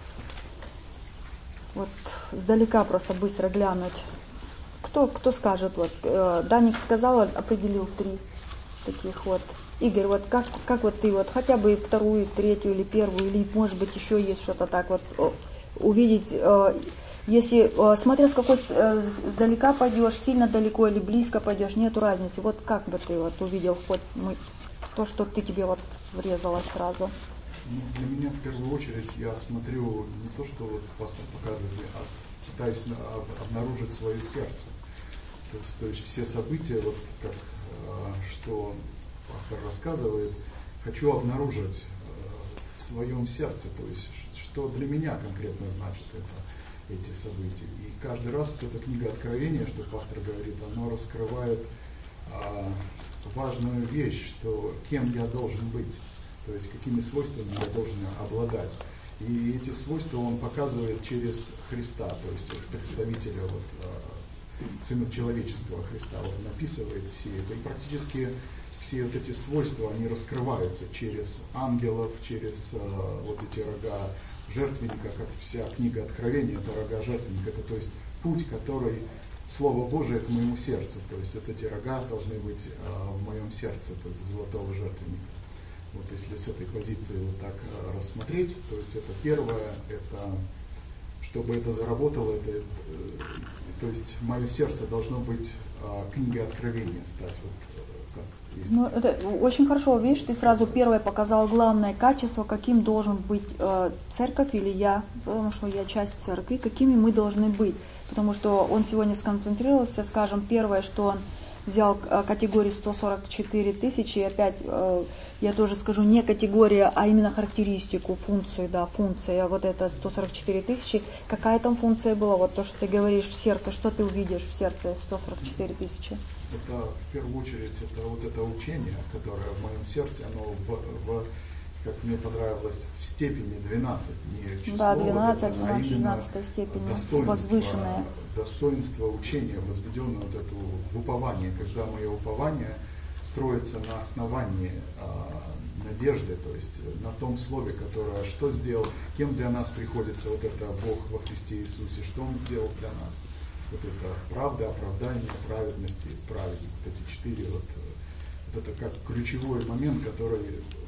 вот сдалека просто быстро глянуть. Кто, кто скажет, вот, э, Даник сказал, определил три таких вот. Игорь, вот как, как вот ты вот хотя бы вторую, третью или первую, или может быть еще есть что-то так вот о, увидеть, э, если, э, смотря с какой э, сдалека пойдешь, сильно далеко или близко пойдешь, нету разницы. Вот как бы ты вот увидел хоть мы, то, что ты тебе вот врезалось сразу. Ну, для меня в первую очередь я смотрю не то, что вот пастор показывает, а пытаюсь на, обнаружить свое сердце. То есть, то есть все события, вот как что пастор рассказывает, хочу обнаружить в своем сердце, то есть что для меня конкретно значит это, эти события. И каждый раз вот эта книга Откровения, что пастор говорит, она раскрывает а, важную вещь, что кем я должен быть. То есть какими свойствами я должен обладать. И эти свойства он показывает через Христа, то есть представителя вот, Сына Человеческого Христа. Вот он описывает все это. И практически все вот эти свойства, они раскрываются через ангелов, через вот эти рога жертвенника, как вся книга Откровения, это рога жертвенника. Это то есть путь, который Слово Божие к моему сердцу. То есть вот эти рога должны быть в моем сердце, то есть золотого жертвенника. Вот если с этой позиции вот так рассмотреть, то есть это первое, это чтобы это заработало, это, то есть мое сердце должно быть книгой Откровения стать. Вот, как есть. Ну, это очень хорошо, видишь, ты сразу первое показал главное качество, каким должен быть э, церковь или я, потому что я часть церкви, какими мы должны быть. Потому что он сегодня сконцентрировался, скажем, первое, что он взял категорию сто сорок четыре тысячи, и опять э, я тоже скажу не категория, а именно характеристику, функцию, да, функция, вот это сто сорок четыре тысячи, какая там функция была, вот то, что ты говоришь в сердце, что ты увидишь в сердце сто сорок четыре тысячи? Это в первую очередь, это вот это учение, которое в моем сердце, оно в, в как мне понравилось, в степени двенадцать, не число, да, двенадцать, а именно степени, достоинство, возвышенное. Достоинство учения, возведенное вот это в упование, когда мое упование строится на основании а, надежды, то есть на том слове, которое что сделал, кем для нас приходится вот это Бог во Христе Иисусе, что Он сделал для нас. Вот это правда, оправдание, праведность и праведник. Вот эти четыре, вот, вот это как ключевой момент, который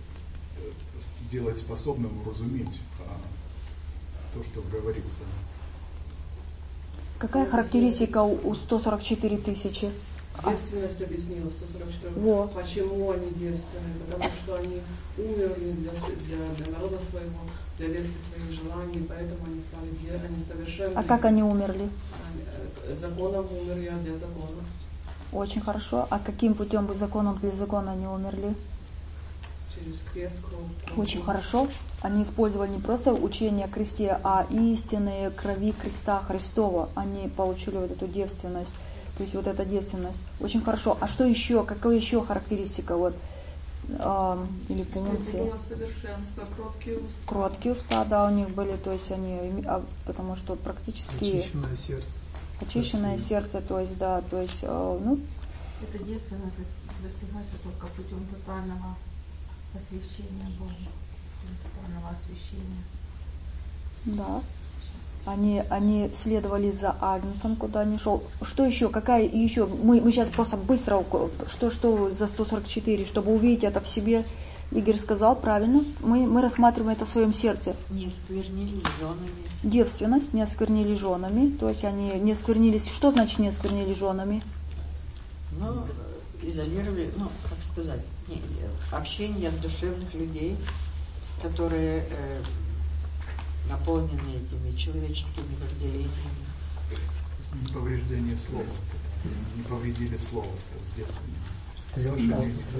делает способным уразуметь а, то, что говорится. Какая характеристика у сто сорок четыре тысячи? Девственность объяснила, сто сорок четыре. Во. Почему они девственны? Потому что они умерли для, для, для народа своего, для ветхих своих желаний, поэтому они стали они совершенны. А как они умерли? Законом умерли, а для закона. Очень хорошо. А каким путем бы законом для закона они умерли? Через крест, кровь. Очень хорошо. Они использовали не просто учение о кресте, а истинные крови креста Христова. Они получили вот эту девственность. То есть вот эта девственность. Очень хорошо. А что еще? Какая еще характеристика? Вот, э, или функция? Совершенство, кроткие уста. Кроткие уста, да, у них были, то есть они, а, потому что практически... Очищенное сердце. Очищенное сердце, то есть, да, то есть, э, ну... Эта девственность достигается только путем тотального посвящения Богу, путем тотального освящения. Да. Они, они следовали за Агнцем, куда они шел. Что еще? Какая еще? Мы, мы сейчас просто быстро, что, что за сто сорок четыре, чтобы увидеть это в себе. Игорь сказал правильно. Мы, мы рассматриваем это в своем сердце. Не осквернились женами. Девственность, не осквернили женами. То есть они не осквернились. Что значит не осквернили женами? Ну, изолировали, ну, как сказать, не, общение от душевных людей, которые э, наполнены этими человеческими вожделениями. Повреждение слова. Не повредили слово с детства.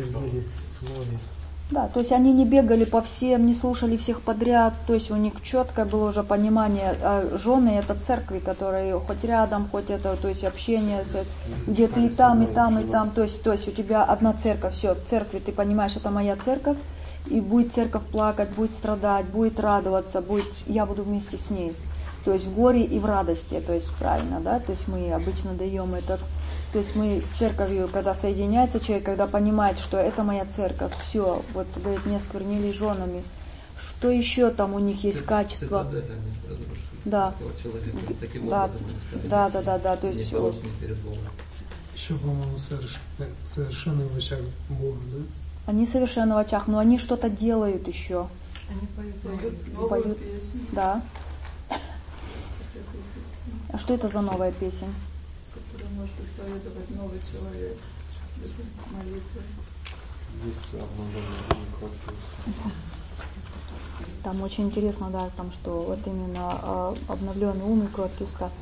Да, то есть они не бегали по всем, не слушали всех подряд, то есть у них четкое было уже понимание, а жены это церкви, которые хоть рядом, хоть это, то есть общение, где ты и там, и там, и там, то есть, то есть у тебя одна церковь, все, в церкви ты понимаешь, это моя церковь, и будет церковь плакать, будет страдать, будет радоваться, будет, я буду вместе с ней, то есть в горе и в радости, то есть правильно, да, то есть мы обычно даем этот. То есть мы с церковью, когда соединяется человек, когда понимает, что это моя церковь, все, вот, говорит, не осквернили женами. Что еще там у них есть качество? Да. Да. Да, да, да, да, то есть... Еще, по-моему, совершенно в очах Бога, да? Они совершенно в очах, но они что-то делают еще. Они поют, новую поют. песню. Да. А что это за новая песня? Который может исповедовать новый человек, эти молитвы. Там очень интересно, да, там что вот именно э, обновленный ум и кроткие уста.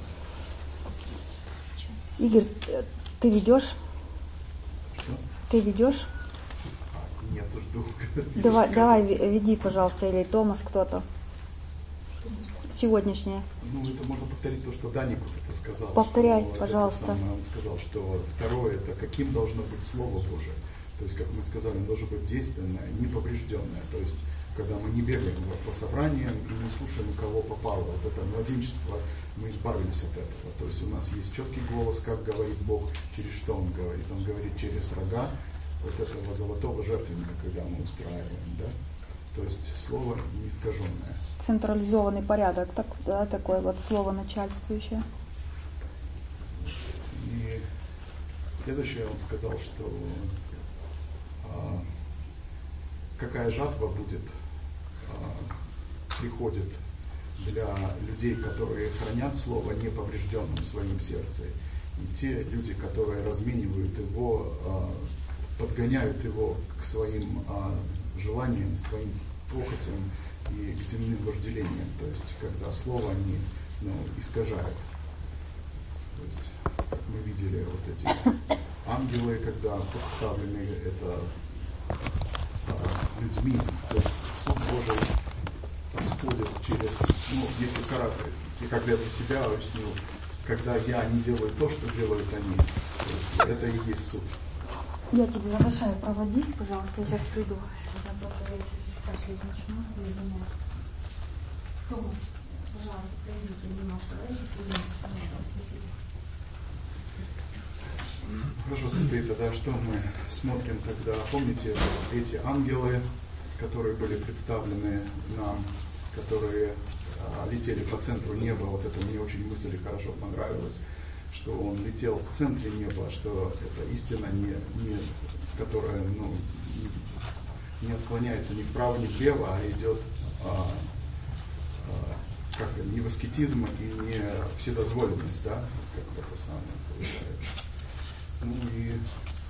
Игорь, ты ведешь? Что? Ты ведешь? Нет, жду. Давай, давай, веди, пожалуйста, или Томас, кто-то. Сегодняшнее. Ну, это можно повторить то, что Даник вот это сказал. Повторяй, что пожалуйста. Самое, он сказал, что второе, это каким должно быть Слово Божие. То есть, как мы сказали, оно должно быть действенное, неповрежденное. То есть, когда мы не бегаем по собраниям и не слушаем, у кого попало. Вот это младенчество, мы избавились от этого. То есть, у нас есть четкий голос, как говорит Бог, через что Он говорит. Он говорит через рога вот этого золотого жертвенника, когда мы устраиваем, да? То есть, слово неискаженное. Централизованный порядок, так, да, такое вот слово начальствующее. И следующее он сказал, что а, какая жатва будет, а, приходит для людей, которые хранят слово неповрежденным в своем сердце. И те люди, которые разменивают его, а, подгоняют его к своим а, желаниям, своим похотям и к земным вожделениям, то есть когда слово они ну, искажают. То есть мы видели вот эти ангелы, когда подставлены это а, людьми, то есть суд Божий исходит через, ну, если характер, как я для себя объяснил, когда я не делаю то, что делают они, то есть это и есть суд. Я тебе разрешаю проводить, пожалуйста, я сейчас приду. Я просто если начну, я извиняюсь. Томас, пожалуйста, пройдите немножко, да, сейчас вернемся, пожалуйста, спасибо. Хорошо, смотри, тогда что мы смотрим тогда? Помните эти ангелы, которые были представлены нам, которые а, летели по центру неба, вот это мне очень мысль хорошо понравилась, что он летел в центре неба, что это истина, не, не, которая ну, не, не отклоняется ни вправо, ни влево, а идет а, а, как не в аскетизм и не вседозволенность, да, как это самое получается. Ну и,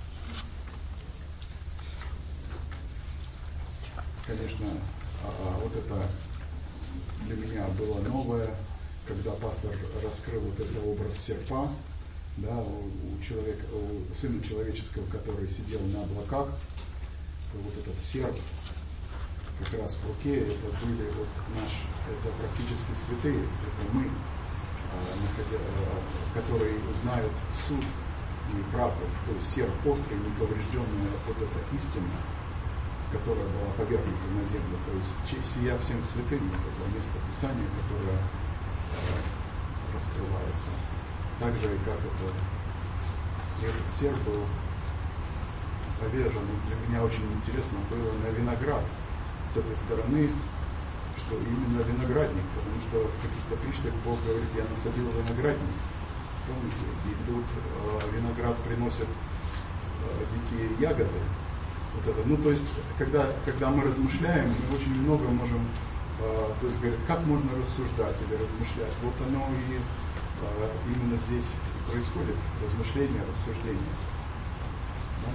конечно, а, вот это для меня было новое, когда пастор раскрыл вот этот образ серпа, да, у, у человека, у сына человеческого, который сидел на облаках, вот этот серп как раз в руке, это были вот наш, это практически святые, это мы, находя, которые знают суд и правду, то есть серп острый, неповрежденная вот эта истина, которая была повергнута на землю, то есть сия всем святым, это место Писания, которое э, раскрывается. Так же, и как это, этот серп был повержен, для меня очень интересно было на виноград с этой стороны, что именно виноградник, потому что в каких-то притчах Бог говорит, я насадил виноградник, помните, и тут э, виноград приносит э, дикие ягоды. Вот это. Ну, то есть, когда, когда мы размышляем, мы очень много можем, э, то есть, говорят, как можно рассуждать или размышлять. Вот оно и э, именно здесь происходит, размышление, рассуждение. Да?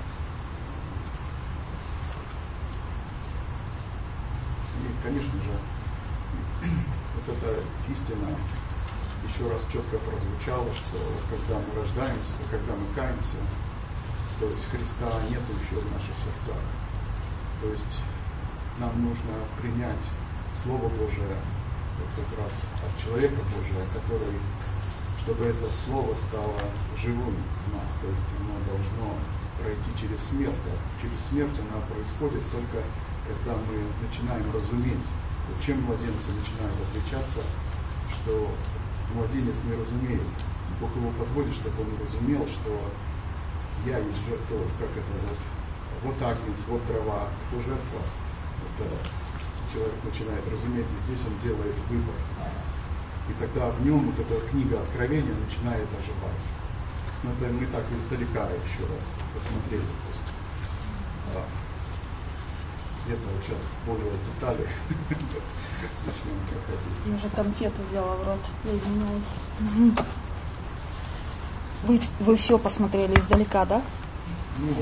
И, конечно же, вот эта истина еще раз четко прозвучала, что когда мы рождаемся, когда мы каемся, то есть Христа нет еще в наших сердцах. То есть нам нужно принять Слово Божие, вот как раз от человека Божия, который, чтобы это Слово стало живым в нас, то есть оно должно пройти через смерть, а через смерть она происходит только когда мы начинаем разуметь. Вот чем младенцы начинают отличаться, что младенец не разумеет. Бог его подводит, чтобы он разумел, что я есть жертва, как это вот, вот агнец, вот трава, кто жертва. Это человек начинает разуметь, и здесь он делает выбор. И тогда в нем вот эта книга Откровения начинает оживать. Но это мы так издалека еще раз посмотрели. То есть, а, Света вот сейчас более детали начнем проходить. Я уже конфету взяла в рот, я извиняюсь. Вы, вы все посмотрели издалека, да? Ну,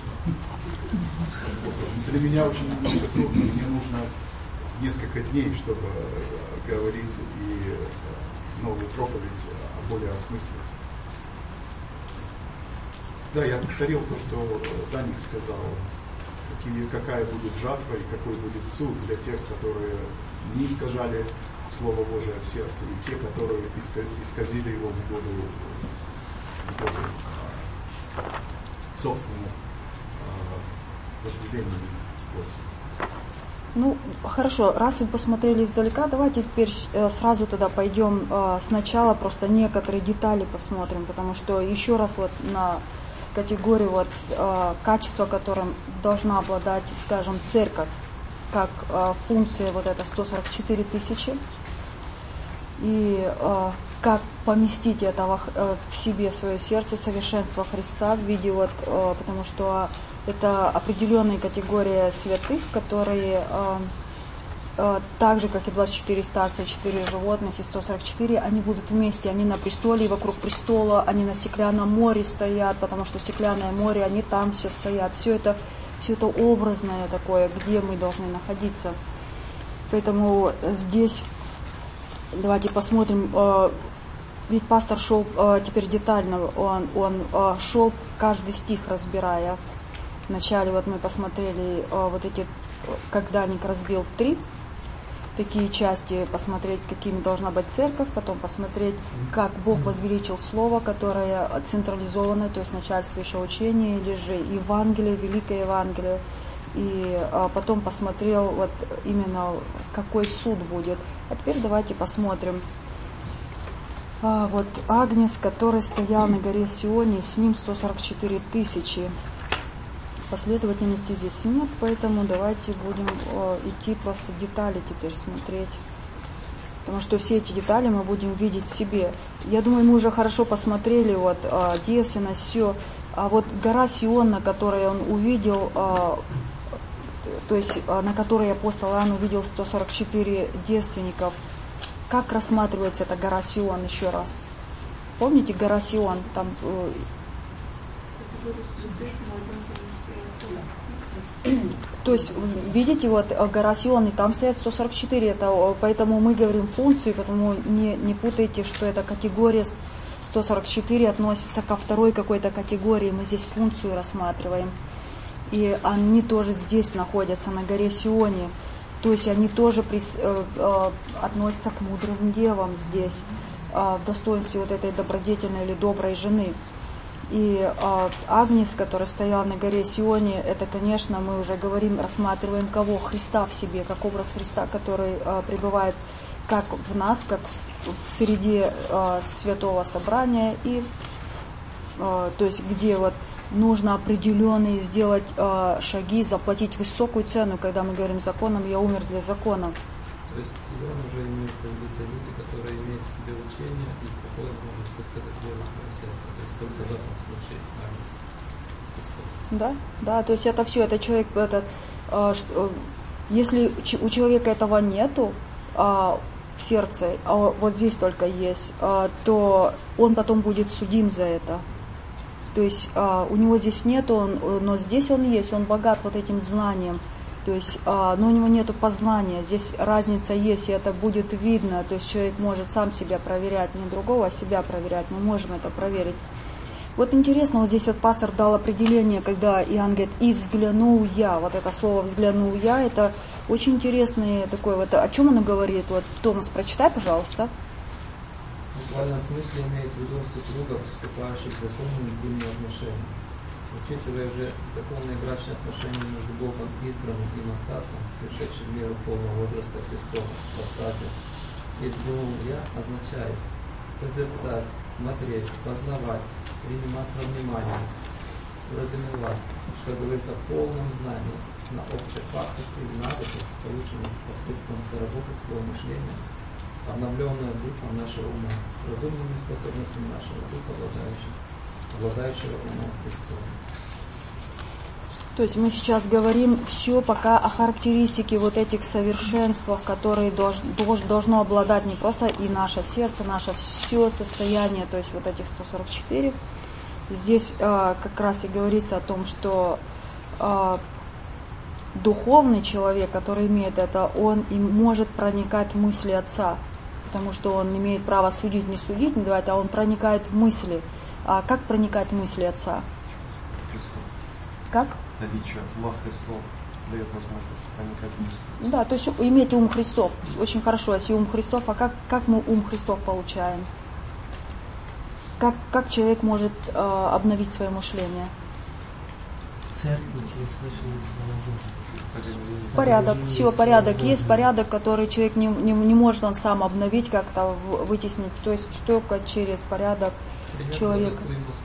для меня очень немного трудно, мне нужно несколько дней, чтобы говорить и новую проповедь более осмыслить. Да, я повторил то, что Даник сказал, какие, какая будет жатва и какой будет суд для тех, которые не искажали Слово Божие в сердце, и те, которые исказили его в году, в году собственных вожделений. Вот. Ну, хорошо, раз вы посмотрели издалека, давайте теперь сразу туда пойдем сначала, просто некоторые детали посмотрим, потому что еще раз вот на категорию вот качества, которым должна обладать, скажем, церковь, как функция вот это сто сорок четыре тысячи, и как поместить это в себе, в свое сердце, совершенство Христа в виде вот, потому что это определенная категория святых, которые так же, как и двадцать четыре старца, четыре животных и сто сорок четыре, они будут вместе, они на престоле, и вокруг престола, они на стеклянном море стоят, потому что стеклянное море, они там все стоят. Все это, все это образное такое, где мы должны находиться. Поэтому здесь давайте посмотрим, ведь пастор шел теперь детально, он, он шел каждый стих разбирая. Вначале вот мы посмотрели вот эти, когда Ник разбил три такие части, посмотреть, какими должна быть церковь, потом посмотреть, как Бог возвеличил Слово, которое централизованное, то есть начальствующее учение, или же Евангелие, Великое Евангелие, и а, потом посмотрел вот именно, какой суд будет. А теперь давайте посмотрим. А, вот Агнец, который стоял на горе Сионе, с ним сто сорок четыре тысячи. Последовательности здесь нет, поэтому давайте будем о, идти просто детали теперь смотреть. Потому что все эти детали мы будем видеть в себе. Я думаю, мы уже хорошо посмотрели, вот, о, девственность, все. А вот гора Сион, на которой он увидел, о, то есть о, на которой апостол Иоанн увидел сто сорок четыре девственников, как рассматривается эта гора Сион еще раз? Помните гора Сион? Там, то есть, видите, вот гора Сион, и там стоят сто сорок четыре, это, поэтому мы говорим функцию, поэтому не, не путайте, что эта категория сто сорок четыре относится ко второй какой-то категории, мы здесь функцию рассматриваем. И они тоже здесь находятся, на горе Сионе. То есть они тоже прис, э, э, относятся к мудрым девам здесь, э, в достоинстве вот этой добродетельной или доброй жены. И э, Агнец, который стоял на горе Сионе, это, конечно, мы уже говорим, рассматриваем кого? Христа в себе, как образ Христа, который э, пребывает как в нас, как в, в среде э, святого собрания, и э, то есть где вот нужно определенные сделать э, шаги, заплатить высокую цену, когда мы говорим законом, я умер для закона. То есть Сион уже имеется в виду те люди, которые имеют в себе учение и спокойно могут высказать веру в своем сердце. То есть только в этом случае Агнец Христос. Да, да, то есть это все, это человек, этот, э, что, если у человека этого нету э, в сердце, а вот здесь только есть, э, то он потом будет судим за это. То есть а, у него здесь нет, он, но здесь он есть, он богат вот этим знанием. То есть, а, но у него нету познания. Здесь разница есть, и это будет видно. То есть человек может сам себя проверять, не другого, а себя проверять. Мы можем это проверить. Вот интересно, вот здесь вот пастор дал определение, когда Иоанн говорит, и взглянул я. Вот это слово взглянул я, это очень интересное такое. Вот о чем оно говорит? Вот Томас, прочитай, пожалуйста. В буквальном смысле имеет в виду супругов, вступающих в законные интимные отношения. Учитывая же законные брачные отношения между Богом избранным и остатком, пришедшим в меру полного возраста Христова, по фразе «И взглянул я» означает созерцать, смотреть, познавать, принимать во внимание, разумевать, что говорит о полном знании на общих фактах или навыках, полученных посредством соработы своего мышления, обновленная духом нашего ума, с разумными способностями нашего духа, обладающего, обладающего умом Христовым. То есть мы сейчас говорим все пока о характеристике вот этих совершенствах, которые долж, долж, должно обладать не просто и наше сердце, наше все состояние, то есть вот этих сто сорок четыре. Здесь э, как раз и говорится о том, что э, духовный человек, который имеет это, он и может проникать в мысли Отца, потому что он имеет право судить, не судить, не давать, а он проникает в мысли. А как проникать в мысли Отца? Христос. Как? Наличие ума Христов дает возможность проникать в мысли. Да, то есть иметь ум Христов. Очень хорошо, если ум Христов, а как, как мы ум Христов получаем? Как, как человек может э, обновить свое мышление? Церковь, через слышание слова Божьего. Порядок, все, порядок есть, порядок, который человек не, не, не может он сам обновить, как-то вытеснить. То есть только через порядок человека.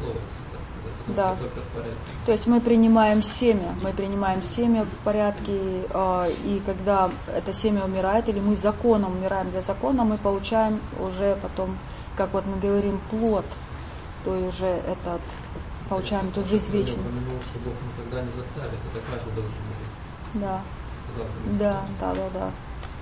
Да. То есть мы принимаем семя, мы принимаем семя в порядке, э, и когда это семя умирает, или мы законом умираем для закона, мы получаем уже потом, как вот мы говорим, плод, то и уже этот, получаем эту жизнь вечную. Что Бог никогда не заставит, это каждый должен умереть. Да. Да, да, да, да.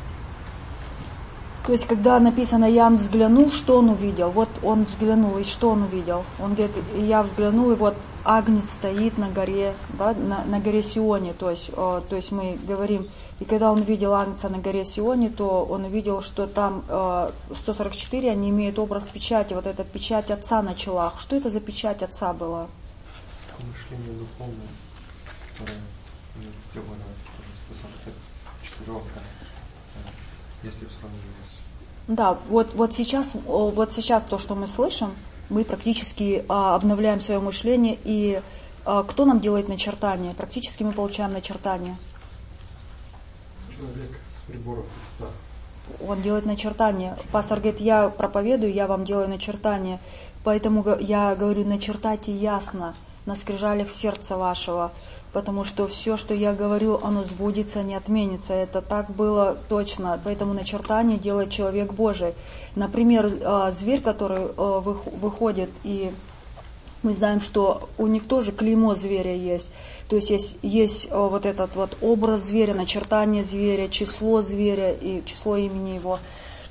То есть, когда написано «Иоанн взглянул», что он увидел? Вот он взглянул, и что он увидел? Он говорит, я взглянул, и вот Агнец стоит на горе, да, на, на горе Сионе. То есть, э, то есть мы говорим, и когда он увидел Агнца на горе Сионе, то он увидел, что там э, сто сорок четыре, они имеют образ печати, вот эта печать Отца на челах. Что это за печать Отца была? Мышление духовное, которое приводит к сто сорок четырем, если в сравнении. Да, вот, вот, сейчас, вот сейчас то, что мы слышим, мы практически а, обновляем свое мышление, и а, кто нам делает начертание? Практически мы получаем начертание. Человек с прибором Христа. Он делает начертание. Пастор говорит, я проповедую, я вам делаю начертание, поэтому я говорю, начертайте ясно на скрижалях сердца вашего, потому что все, что я говорю, оно сбудется, не отменится. Это так было точно. Поэтому начертание делает человек Божий. Например, зверь, который выходит, и мы знаем, что у них тоже клеймо зверя есть. То есть есть, есть вот этот вот образ зверя, начертание зверя, число зверя и число имени его.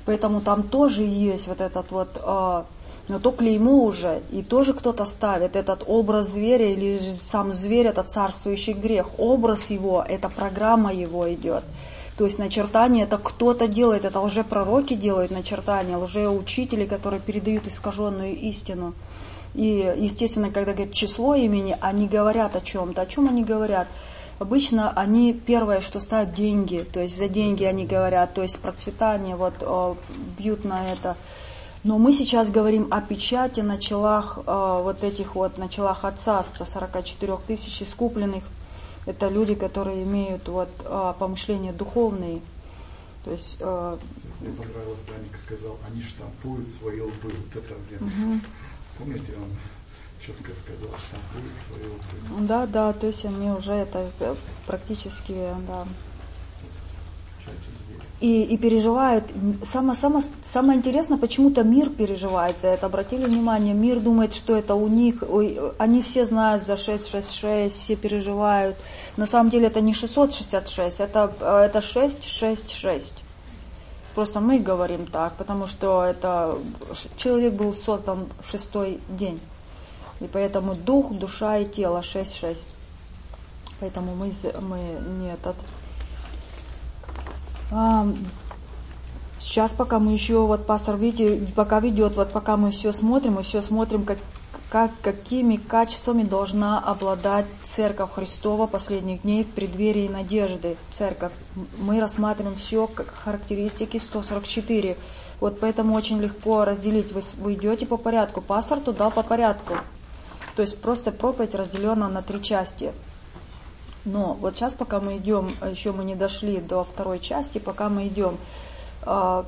Поэтому там тоже есть вот этот вот, э, но то клеймо уже, и тоже кто-то ставит этот образ зверя, или же сам зверь это царствующий грех. Образ его, это программа его идет. То есть начертание это кто-то делает, это лжепророки делают начертание, лжеучители, которые передают искаженную истину. И, естественно, когда говорят число имени, они говорят о чем-то. О чем они говорят? Обычно они первое, что ставят деньги, то есть за деньги они говорят, то есть процветание, вот о, бьют на это. Но мы сейчас говорим о печати на челах, о, вот этих вот, на челах Отца, сто сорок четыре тысяч искупленных. Это люди, которые имеют вот о, помышления духовные. То есть, о, мне понравилось, Даник сказал, они штампуют свои лбы. Вот это мне, угу. Помните, он четко сказал, штампуют свои лбы. Да, да, то есть они уже это практически, да. И, и переживают. Самое, самое, самое интересное, почему-то мир переживает за это. Обратили внимание, мир думает, что это у них, они все знают за шестьсот шестьдесят шесть, все переживают. На самом деле это не шестьсот шестьдесят шесть, это, это шестьсот шестьдесят шесть. Просто мы говорим так, потому что это человек был создан в шестой день. И поэтому дух, душа и тело шесть шесть. Поэтому мы, мы не этот... А, сейчас пока мы еще, вот пастор Витя, пока ведет, вот пока мы все смотрим, мы все смотрим, как, как, какими качествами должна обладать Церковь Христова последних дней в преддверии надежды. Церковь. Мы рассматриваем все как характеристики сто сорок четыре. Вот поэтому очень легко разделить. Вы, вы идете по порядку. Пастор тут дал по порядку. То есть просто проповедь разделена на три части. Но вот сейчас, пока мы идем, еще мы не дошли до второй части, пока мы идем, что,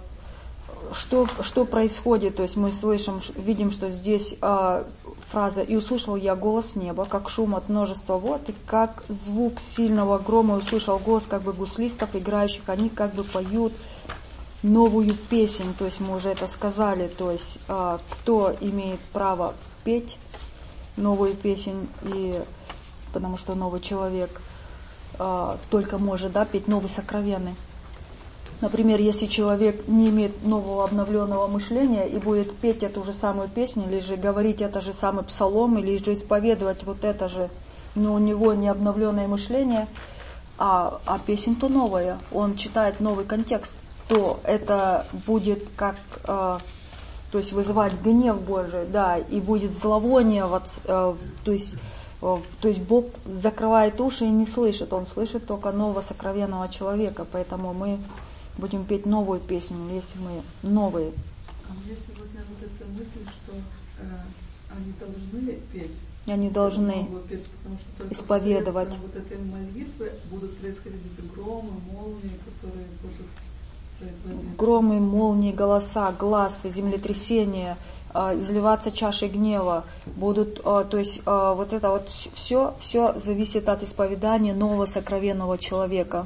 что происходит, то есть мы слышим, видим, что здесь фраза «И услышал я голос неба, как шум от множества вод, и как звук сильного грома, услышал голос как бы гуслистов, играющих, они как бы поют новую песнь», то есть мы уже это сказали, то есть кто имеет право петь новую песнь, и потому что новый человек э, только может, да, петь новый сокровенный. Например, если человек не имеет нового обновленного мышления и будет петь эту же самую песню, или же говорить это же самый псалом, или же исповедовать вот это же, но у него не обновленное мышление, а, а песня то новая, он читает новый контекст, то это будет как, э, то есть вызывать гнев Божий, да, и будет зловоние, вот, э, то есть То есть Бог закрывает уши и не слышит, Он слышит только нового сокровенного человека, поэтому мы будем петь новую песню, если мы новые. А мне сегодня вот эта мысль, что э, они должны петь. Они должны петь, потому что исповедовать. Вот этой молитвы будут происходить эти громы, молнии, которые будут производиться. Громы, молнии, голоса, глазы, землетрясения, изливаться чашей гнева, будут, то есть вот это вот все, все зависит от исповедания нового сокровенного человека.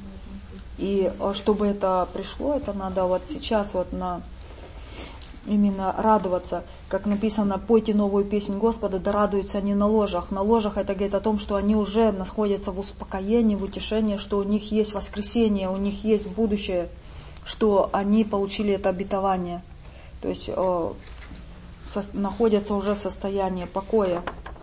И чтобы это пришло, это надо вот сейчас вот на именно радоваться, как написано, пойте новую песнь Господу, да радуются они на ложах. На ложах это говорит о том, что они уже находятся в успокоении, в утешении, что у них есть воскресение, у них есть будущее, что они получили это обетование. То есть находятся уже в состоянии покоя.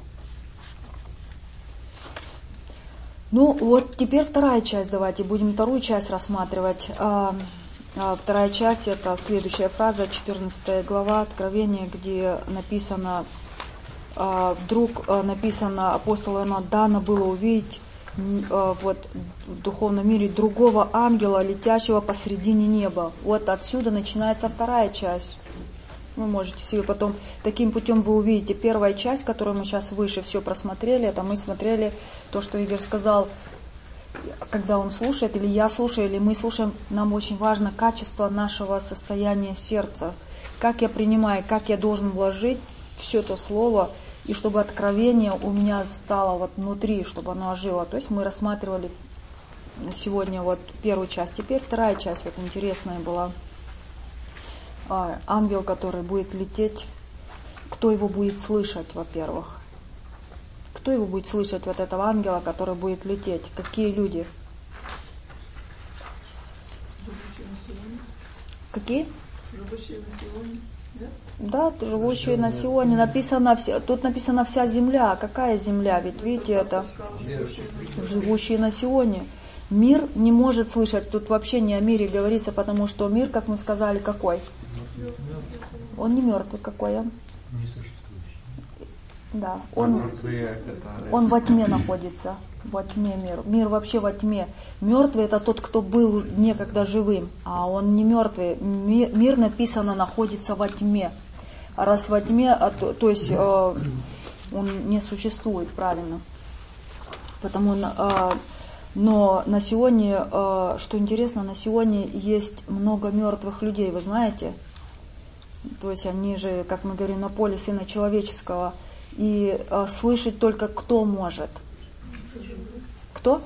Ну вот теперь вторая часть, давайте будем вторую часть рассматривать. А, а, вторая часть это следующая фраза, четырнадцатая глава Откровения, где написано, а, вдруг а, написано апостолу Иоанну, дано было увидеть а, вот, в духовном мире другого ангела, летящего посредине неба. Вот отсюда начинается вторая часть. Вы можете себе потом, таким путем вы увидите первая часть, которую мы сейчас выше все просмотрели, это мы смотрели то, что Игорь сказал, когда он слушает, или я слушаю, или мы слушаем, нам очень важно качество нашего состояния сердца, как я принимаю, как я должен вложить все то слово, и чтобы откровение у меня стало вот внутри, чтобы оно ожило. То есть мы рассматривали сегодня вот первую часть, теперь вторая часть, вот интересная была. Ангел, который будет лететь, кто его будет слышать, во-первых? Кто его будет слышать, вот этого ангела, который будет лететь? Какие люди? Какие? Живущие на Сионе. Да, живущие на Сионе. Написано, тут написано вся земля. Какая земля? Ведь видите, это живущие на Сионе. Мир не может слышать. Тут вообще не о мире говорится, потому что мир, как мы сказали, какой? Он не мертвый, какой он? Да, он, он во тьме находится. Во тьме мир. Мир вообще во тьме. Мертвый — это тот, кто был некогда живым, а он не мертвый. Мир, мир написано, находится во тьме. А раз во тьме, а то, то есть э, он не существует, правильно. Потому, э, но на Сионе, э, что интересно, на Сионе есть много мертвых людей, вы знаете? То есть они же, как мы говорим, на поле Сына Человеческого. И э, слышать только кто может. Кто?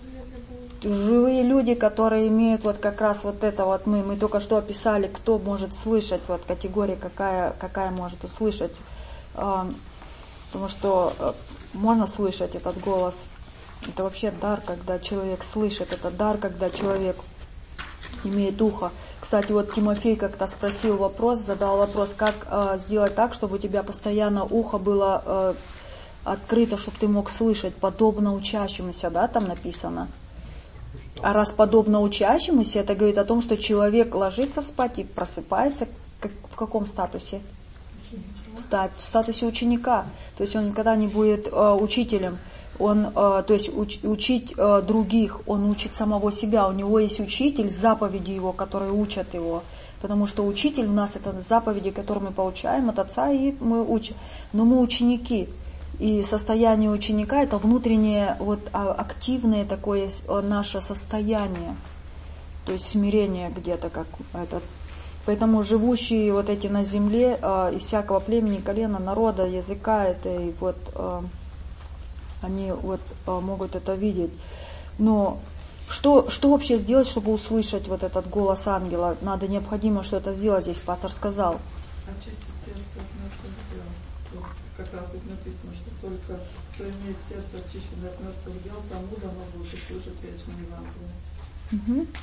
Живые люди, которые имеют вот как раз вот это вот мы, мы только что описали, кто может слышать, вот категория какая, какая может услышать. Э, потому что э, можно слышать этот голос. Это вообще дар, когда человек слышит. Это дар, когда человек имеет ухо. Кстати, вот Тимофей как-то спросил вопрос, задал вопрос, как э, сделать так, чтобы у тебя постоянно ухо было э, открыто, чтобы ты мог слышать, подобно учащемуся, да, там написано. А раз подобно учащемуся, это говорит о том, что человек ложится спать и просыпается как, в каком статусе? В статусе ученика. То есть он никогда не будет э, учителем. Он, э, то есть уч, учить э, других, он учит самого себя. У него есть учитель, заповеди его, которые учат его. Потому что учитель у нас это заповеди, которые мы получаем от отца, и мы учим. Но мы ученики. И состояние ученика — это внутреннее, вот, активное такое наше состояние. То есть смирение где-то как этот. Поэтому живущие вот эти на земле э, из всякого племени, колена, народа, языка, это и вот э, они вот э, могут это видеть. Но что, что вообще сделать, чтобы услышать вот этот голос ангела? Надо необходимо что-то сделать, здесь пастор сказал. Очистить сердце от мертвых дел. Как раз тут написано, что только кто имеет сердце очищенное от мертвых дел, тому дано будет услышать вечное Евангелие. Угу.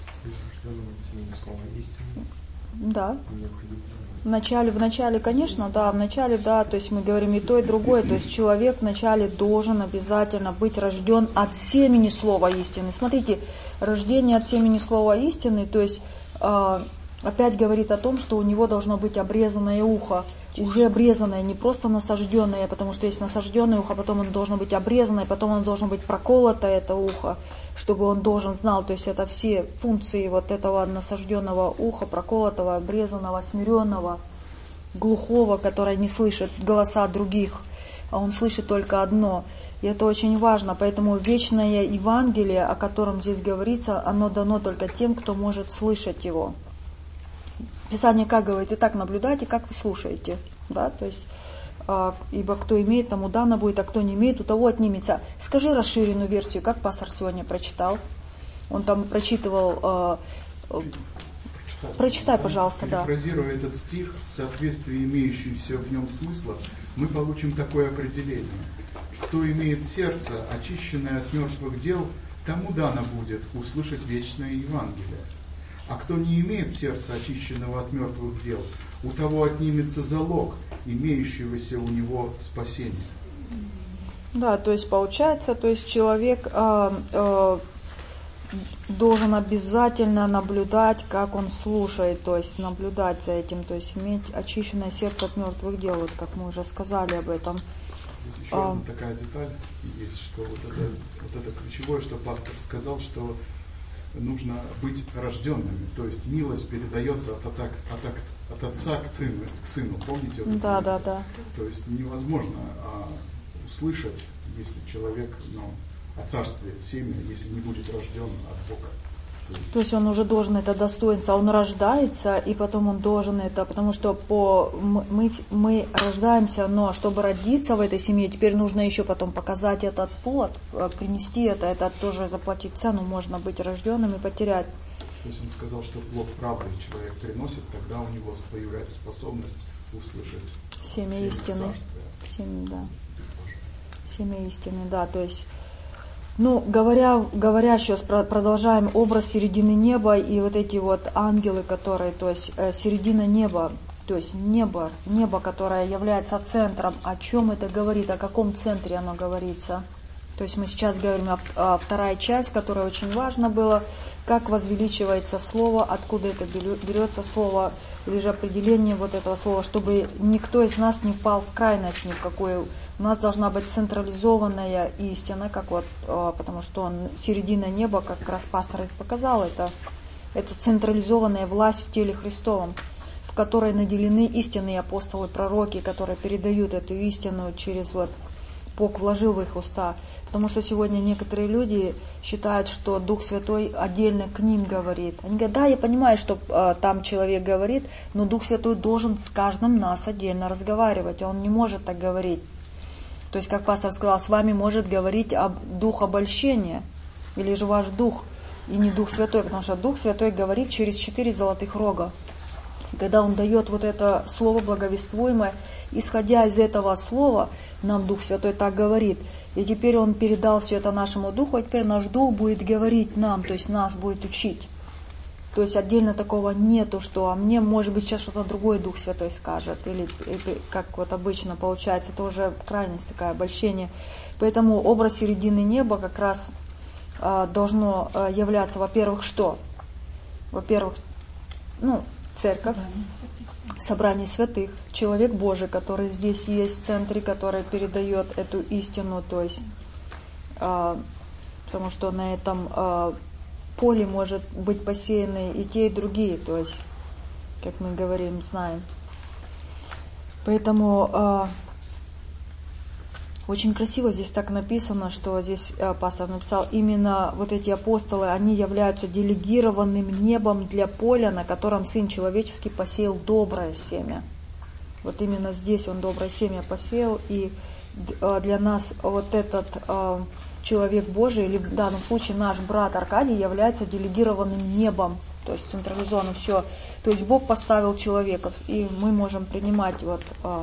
Да. В начале, в начале, конечно, да, в начале, да, то есть мы говорим и то, и другое, то есть человек вначале должен обязательно быть рожден от семени слова истины. Смотрите, рождение от семени слова истины, то есть э, опять говорит о том, что у него должно быть обрезанное ухо, уже обрезанное, не просто насажденное, потому что есть насажденное ухо, потом оно должно быть обрезанное, потом оно должно быть проколото, это ухо, чтобы он должен знал, то есть это все функции вот этого насажденного уха, проколотого, обрезанного, смиренного, глухого, который не слышит голоса других, а он слышит только одно. И это очень важно, поэтому вечное Евангелие, о котором здесь говорится, оно дано только тем, кто может слышать его. Писание как говорит, и так наблюдайте, как вы слушаете, да, то есть, э, ибо кто имеет, тому дано будет, а кто не имеет, у того отнимется. Скажи расширенную версию, как пастор сегодня прочитал, он там прочитывал, э, э, прочитай, пожалуйста, да. Перефразируя этот стих, в соответствии имеющимся в нем смысла, мы получим такое определение. Кто имеет сердце, очищенное от мертвых дел, тому дано будет услышать вечное Евангелие. А кто не имеет сердца, очищенного от мертвых дел, у того отнимется залог, имеющегося у него спасения. Да, то есть получается, то есть человек э, э, должен обязательно наблюдать, как он слушает, то есть наблюдать за этим, то есть иметь очищенное сердце от мертвых дел, вот как мы уже сказали об этом. Здесь еще а, одна такая деталь есть, что вот это, вот это ключевое, что пастор сказал, что нужно быть рожденными, то есть милость передается от, от, от, от отца к сыну, к сыну. Помните? Вот да, да, да. То есть невозможно а, услышать, если человек, ну, о царстве семя, если не будет рожден от Бога. То есть, то есть он уже должен это достоинство, он рождается, и потом он должен это, потому что по, мы, мы рождаемся, но чтобы родиться в этой семье, теперь нужно еще потом показать этот плод, принести это, это тоже заплатить цену, можно быть рожденным и потерять. То есть он сказал, что плод правды человек приносит, тогда у него появляется способность услышать семя, семя истины. Царствия. Семя, да. Семя истины, да, то есть Ну, говоря, говоря сейчас, продолжаем образ середины неба и вот эти вот ангелы, которые, то есть э, середина неба, то есть небо, небо, которое является центром, о чем это говорит, о каком центре оно говорится. То есть мы сейчас говорим о, о вторая часть, которая очень важна была, как возвеличивается слово, откуда это берется слово, или же определение вот этого слова, чтобы никто из нас не впал в крайность ни в какую. У нас должна быть централизованная истина, как вот, потому что он середина неба, как раз пастор показал, это, это централизованная власть в теле Христовом, в которой наделены истинные апостолы, пророки, которые передают эту истину через вот Бог вложил в их уста. Потому что сегодня некоторые люди считают, что Дух Святой отдельно к ним говорит. Они говорят, да, я понимаю, что э, там человек говорит, но Дух Святой должен с каждым нас отдельно разговаривать. Он не может так говорить. То есть, как пастор сказал, с вами может говорить об, Дух обольщения, или же ваш Дух, и не Дух Святой, потому что Дух Святой говорит через четыре золотых рога. Когда Он дает вот это слово благовествуемое, исходя из этого слова, нам Дух Святой так говорит. И теперь Он передал все это нашему Духу, а теперь наш Дух будет говорить нам, то есть нас будет учить. То есть отдельно такого нету, что а мне, может быть, сейчас что-то другое Дух Святой скажет. Или, или как вот обычно получается, это уже крайность такая, обольщение. Поэтому образ середины неба как раз э, должно э, являться, во-первых, что? Во-первых, ну, церковь, собрание святых, человек Божий, который здесь есть в центре, который передает эту истину, то есть, э, потому что на этом э, поле может быть посеяны и те, и другие, то есть, как мы говорим, знаем. Поэтому э, очень красиво здесь так написано, что здесь э, пастор написал, именно вот эти апостолы, они являются делегированным небом для поля, на котором Сын Человеческий посеял доброе семя. Вот именно здесь Он доброе семя посеял, и э, для нас вот этот э, человек Божий, или в данном случае наш брат Аркадий, является делегированным небом, то есть централизованным все. То есть Бог поставил человеков, и мы можем принимать вот... Э,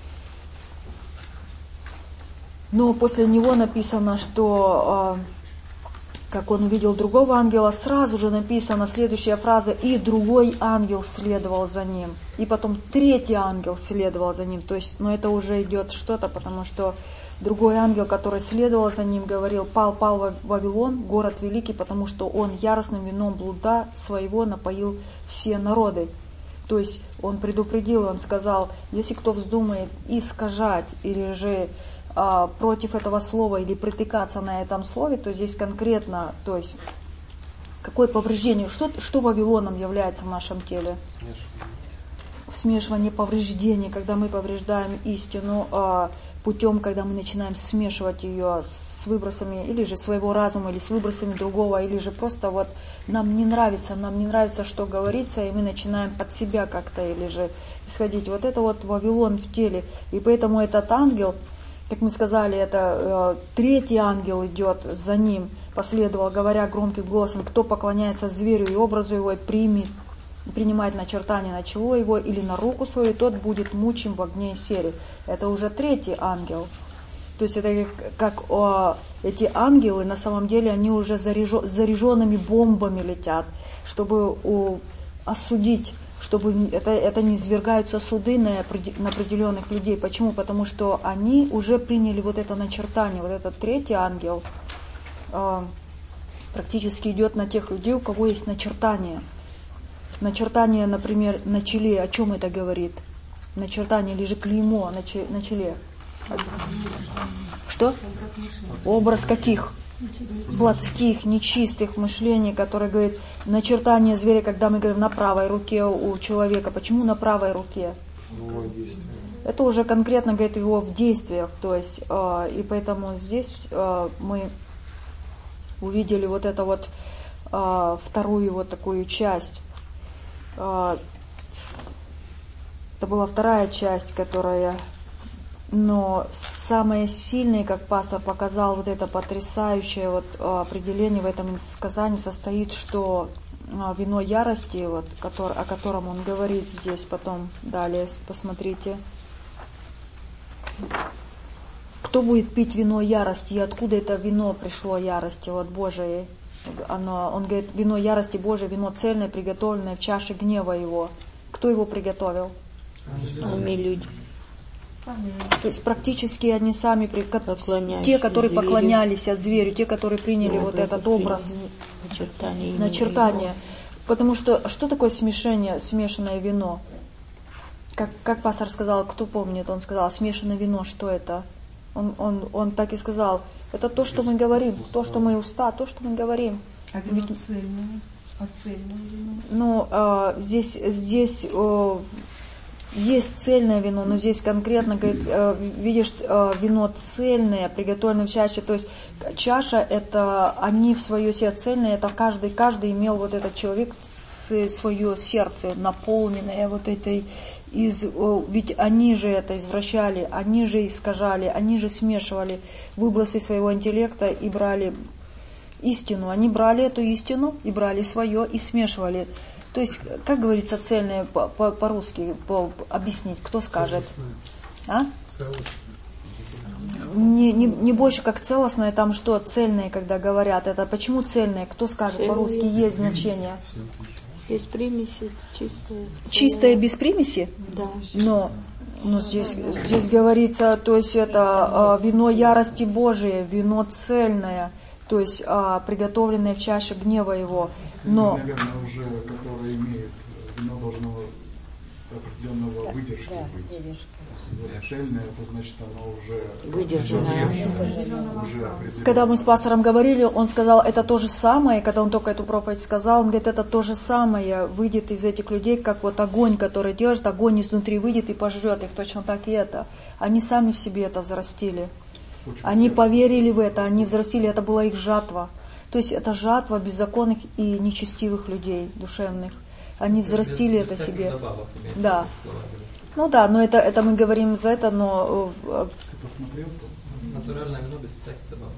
Но после него написано, что как он увидел другого ангела, сразу же написана следующая фраза, и другой ангел следовал за ним. И потом третий ангел следовал за ним. То есть, ну это уже идет что-то, потому что другой ангел, который следовал за ним, говорил, пал, пал Вавилон, город великий, потому что он яростным вином блуда своего напоил все народы. То есть он предупредил, он сказал, если кто вздумает искажать или же против этого слова или притыкаться на этом слове, то здесь конкретно, то есть какое повреждение, что, что Вавилоном является в нашем теле? Смешивание повреждений, когда мы повреждаем истину путем, когда мы начинаем смешивать ее с выбросами или же своего разума, или с выбросами другого, или же просто вот нам не нравится, нам не нравится, что говорится, и мы начинаем под себя как-то или же исходить. Вот это вот Вавилон в теле. И поэтому этот ангел, как мы сказали, это э, третий ангел идет за ним, последовал, говоря громким голосом, кто поклоняется зверю и образу его, и примет, принимает начертание на чело его или на руку свою, тот будет мучим в огне и сере. Это уже третий ангел. То есть это как, как о, эти ангелы, на самом деле, они уже заряжен, заряженными бомбами летят, чтобы о, осудить, чтобы это, это не свергаются суды на, на определенных людей. Почему? Потому что они уже приняли вот это начертание. Вот этот третий ангел э, практически идет на тех людей, у кого есть начертание. Начертание, например, на челе. О чем это говорит? Начертание или же клеймо на, че, на челе. Что? Образ каких? Плотских, нечистых мышлений, которые говорит начертание зверя, когда мы говорим на правой руке у человека. Почему на правой руке? Это уже конкретно говорит его в действиях. То есть, э, и поэтому здесь э, мы увидели вот это вот э, вторую вот такую часть. Э, это была вторая часть, которая... Но самое сильное, как пастор показал, вот это потрясающее вот определение в этом сказании состоит, что вино ярости, вот, который, о котором он говорит здесь, потом далее посмотрите. кто будет пить вино ярости, и откуда это вино пришло ярости от Божией? Оно, он говорит, вино ярости Божией, вино цельное, приготовленное в чаше гнева его. Кто его приготовил? Сами люди. То есть практически они сами, те, которые зверю. поклонялись зверю, те, которые приняли образ вот этот образ, начертание. начертание. Потому что что такое смешение, смешанное вино? Как, как пастор сказал, кто помнит, он сказал, смешанное вино, что это? Он, он, он так и сказал, это то, что мы говорим, то, что мы уста, то, что мы говорим. А вино цельное? А цельное вино? Ну, э, здесь, здесь э, есть цельное вино, но здесь конкретно, говорит, э, видишь, э, вино цельное, приготовленное в чаше, то есть чаша, это они в свое сердце цельное, это каждый, каждый имел вот этот человек свое сердце, наполненное вот этой, из, ведь они же это извращали, они же искажали, они же смешивали выбросы своего интеллекта и брали истину, они брали эту истину и брали свое и смешивали. То есть, как говорится, цельное по- по- по-русски, по- объяснить, кто скажет? А? Не, не, не больше как целостное, там что, цельное, когда говорят, это почему цельное, кто скажет Цельное. по-русски, есть значение? Без примеси, чистое. Чистое без примеси? Да. Но, но здесь, здесь говорится, то есть это э, вино ярости Божией, вино цельное, то есть э, приготовленное в чаше гнева его. Но, наверное, уже, которое имеет, вино должно определенного выдержки быть. Цельное, это значит, оно уже выдержанное. Когда мы с пастором говорили, он сказал, это то же самое, когда он только эту проповедь сказал, он говорит, это то же самое выйдет из этих людей, как вот огонь, который держит, огонь изнутри выйдет и пожрет их, точно так и это. Они сами в себе это взрастили. Они поверили в это, они взрастили, это была их жатва. То есть это жатва беззаконных и нечестивых людей, душевных. Они взрастили это себе. Да. Ну да, но это, это мы говорим за это, но... Ты посмотрел? Натуральное вино без всяких добавок.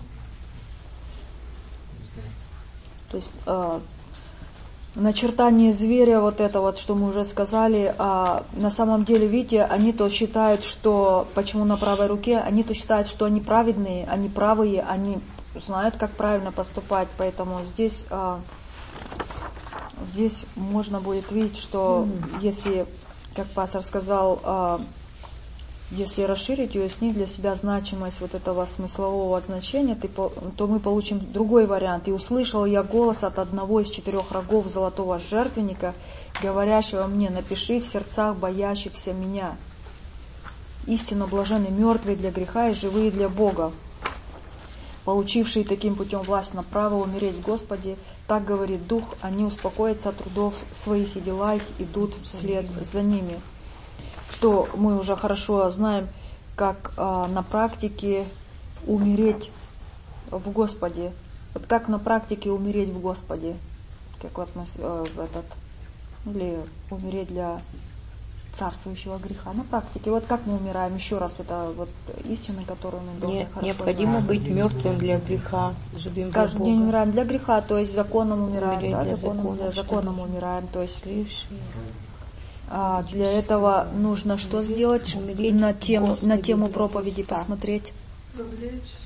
То есть э, начертание зверя, вот это вот, что мы уже сказали, а на самом деле, видите, они то считают, что, почему на правой руке, они то считают, что они праведные, они правые, они знают, как правильно поступать, поэтому здесь, э, здесь можно будет видеть, что если... Как пастор сказал, если расширить и уяснить для себя значимость вот этого смыслового значения, то мы получим другой вариант. «И услышал я голос от одного из четырех рогов золотого жертвенника, говорящего мне, напиши в сердцах боящихся меня. Истинно блаженны мертвые для греха и живые для Бога, получившие таким путем власть на право умереть в Господе. Так говорит Дух, они успокоятся от трудов своих, и дела их идут вслед за ними». Что мы уже хорошо знаем, как а, на практике умереть в Господе. Вот как на практике умереть в Господе. Как вот мы а, в этот, или умереть для царствующего греха. На практике. Вот как мы умираем, еще раз, это вот истина, которую мы должны Нет, хорошо необходимо знать. быть мертвым для греха, живым для Каждый Бога. день умираем для греха, то есть законом умираем, Умереть да, для законом, закона, для чтобы законом умираем, то есть Грешные. а, для этого нужно что сделать? Умереть На тему, Господу на тему для проповеди Христа. посмотреть. Завлечь.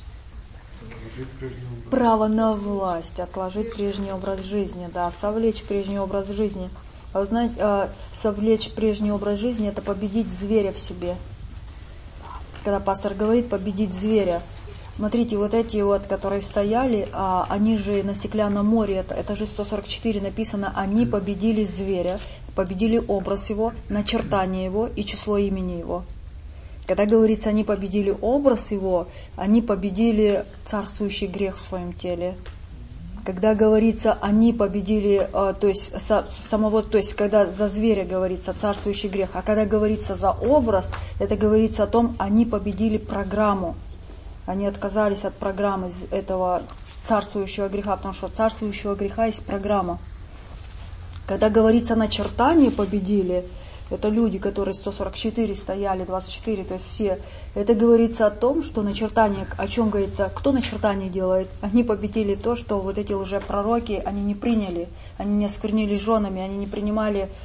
Право на власть, отложить прежний образ жизни, да, совлечь прежний образ жизни. А вы знаете, а, совлечь прежний образ жизни — это победить зверя в себе. Когда пастор говорит победить зверя, смотрите, вот эти вот, которые стояли, а, они же на Стеклянном море, это, это же сто сорок четыре написано, они победили зверя, победили образ его, начертание его и число имени его. Когда говорится, они победили образ его, они победили царствующий грех в своем теле. Когда говорится, они победили, то есть самого, то есть когда за зверя говорится царствующий грех, а когда говорится за образ, это говорится о том, они победили программу. Они отказались от программы этого царствующего греха, потому что царствующего греха есть программа. Когда говорится начертание победили, это люди, которые сто сорок четыре стояли, двадцать четыре, то есть все. Это говорится о том, что начертание, о чем говорится, кто начертание делает? Они победили то, что вот эти лжепророки, они не приняли, они не осквернили женами, они не принимали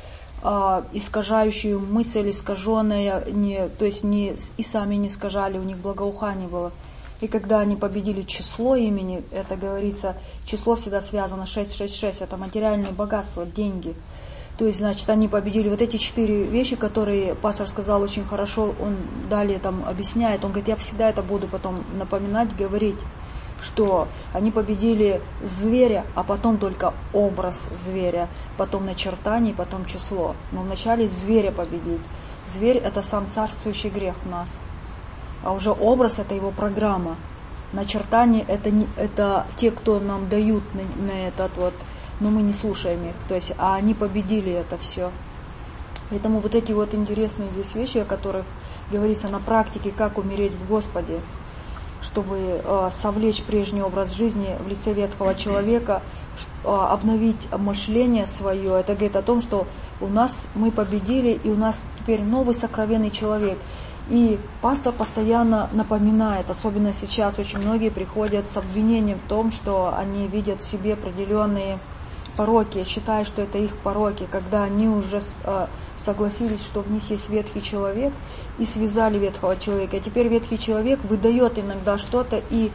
а, искажающую мысль, искаженная, не, то есть не, и сами не искажали, у них благоухание было. И когда они победили число имени, это говорится, число всегда связано шесть шесть шесть, это материальные богатства, деньги. То есть, значит, они победили вот эти четыре вещи, которые пастор сказал очень хорошо, он далее там объясняет, он говорит, я всегда это буду потом напоминать, говорить, что они победили зверя, а потом только образ зверя, потом начертание, потом число. Но вначале зверя победить. Зверь – это сам царствующий грех в нас. А уже образ – это его программа. Начертание – это, не, это те, кто нам дают на, на этот вот, но мы не слушаем их. То есть, а они победили это все. Поэтому вот эти вот интересные здесь вещи, о которых говорится на практике, как умереть в Господе, чтобы э, совлечь прежний образ жизни в лице ветхого человека, э, обновить мышление свое. Это говорит о том, что у нас мы победили, и у нас теперь новый сокровенный человек. И пастор постоянно напоминает, особенно сейчас очень многие приходят с обвинением в том, что они видят в себе определенные пороки, считают, что это их пороки, когда они уже э, согласились, что в них есть ветхий человек, и связали ветхого человека. А теперь ветхий человек выдает иногда что-то, и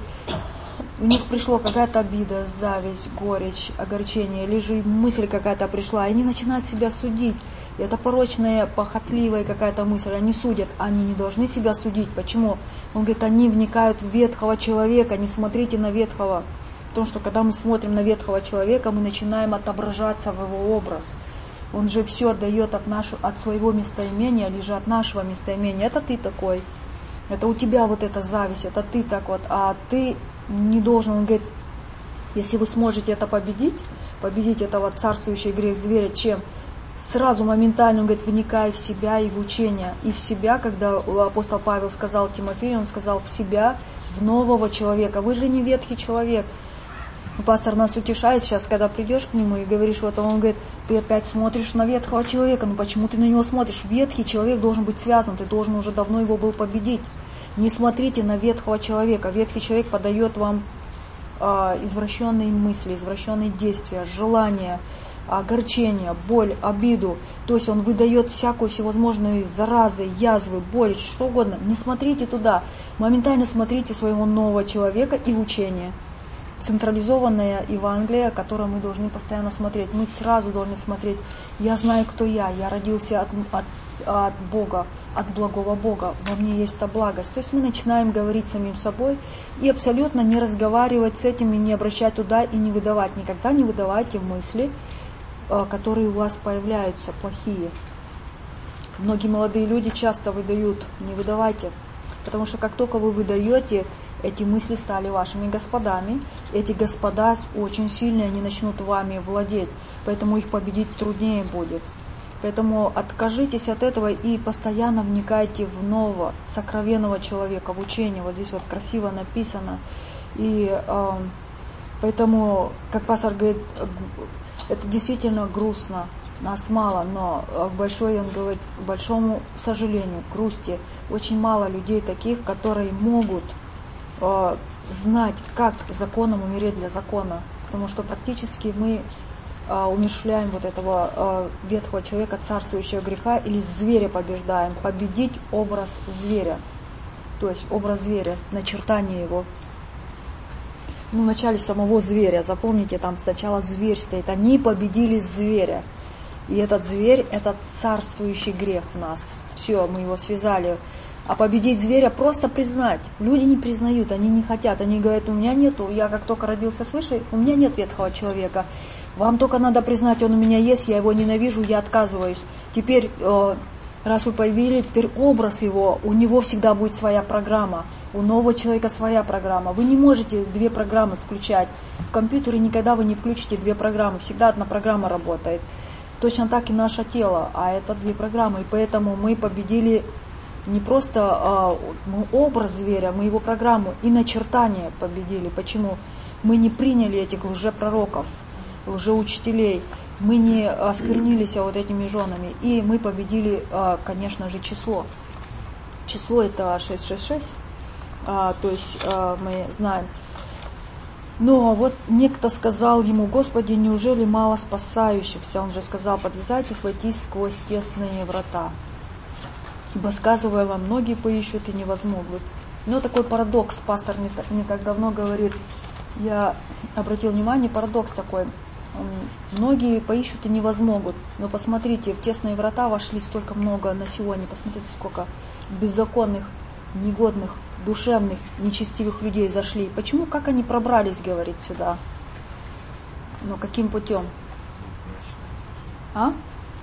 у них пришло какая-то обида, зависть, горечь, огорчение, или же мысль какая-то пришла, и они начинают себя судить. И это порочная, похотливая какая-то мысль, они судят, они не должны себя судить. Почему? Он говорит, они вникают в ветхого человека, не смотрите на ветхого. Потому что когда мы смотрим на ветхого человека, мы начинаем отображаться в его образ. Он же все дает от, нашего, от своего местоимения, лишь от нашего местоимения. Это ты такой, это у тебя вот эта зависть, это ты так вот, а ты не должен. Он говорит, если вы сможете это победить, победить этого царствующий грех зверя, чем? Сразу, моментально, он говорит, вникай в себя и в учение. И в себя, когда апостол Павел сказал Тимофею, он сказал в себя, в нового человека. Вы же не ветхий человек. Пастор нас утешает сейчас, когда придешь к нему и говоришь, вот он говорит, ты опять смотришь на ветхого человека, ну почему ты на него смотришь? Ветхий человек должен быть связан, ты должен уже давно его был победить. Не смотрите на ветхого человека. Ветхий человек подает вам э, извращенные мысли, извращенные действия, желания, огорчение, боль, обиду. То есть он выдает всякую всевозможные заразы, язвы, боль, что угодно. Не смотрите туда. Моментально смотрите своего нового человека и учение. Централизованное Евангелие, которое мы должны постоянно смотреть. Мы сразу должны смотреть, я знаю, кто я, я родился от, от, от Бога, от благого Бога, во мне есть та благость. То есть мы начинаем говорить самим собой и абсолютно не разговаривать с этим, и не обращать туда, и не выдавать. Никогда не выдавайте мысли, которые у вас появляются, плохие. Многие молодые люди часто выдают, не выдавайте. Потому что как только вы выдаете, эти мысли стали вашими господами. Эти господа очень сильные, они начнут вами владеть. Поэтому их победить труднее будет. Поэтому откажитесь от этого и постоянно вникайте в нового, сокровенного человека, в учение. Вот здесь вот красиво написано. И э, поэтому, как пастор говорит, это действительно грустно. Нас мало, но к большой, он говорит, к большому сожалению, к грусти, очень мало людей таких, которые могут э, знать, как законом умереть для закона. Потому что практически мы э, умерщвляем вот этого э, ветхого человека, царствующего греха, или зверя побеждаем. Победить образ зверя. То есть образ зверя, начертание его. Ну, в начале самого зверя, запомните, там сначала зверь стоит. Они победили зверя. И этот зверь, это царствующий грех в нас. Все, мы его связали. А победить зверя просто признать. Люди не признают, они не хотят. Они говорят, у меня нету, я как только родился свыше, у меня нет ветхого человека. Вам только надо признать, он у меня есть, я его ненавижу, я отказываюсь. Теперь, раз вы появились, теперь образ его, у него всегда будет своя программа. У нового человека своя программа. Вы не можете две программы включать. В компьютере никогда вы не включите две программы. Всегда одна программа работает. Точно так и наше тело, а это две программы. И поэтому мы победили не просто э, образ зверя, мы его программу и начертание победили. Почему? Мы не приняли этих лжепророков, лжеучителей, мы не осквернились вот этими женами. И мы победили, э, конечно же, число. Число это шесть шесть шесть, э, то есть э, мы знаем. Но вот некто сказал ему: Господи, неужели мало спасающихся? Он же сказал: подвязайтесь войти сквозь тесные врата. Ибо, сказывая вам, многие поищут и не возмогут. Но такой парадокс, пастор не, не так давно говорит, я обратил внимание, парадокс такой. Многие поищут и не возмогут. Но посмотрите, в тесные врата вошли столько много на сегодня. Посмотрите, сколько беззаконных, негодных, душевных, нечестивых людей зашли. Почему? Как они пробрались, говорит, сюда? Но каким путем? А?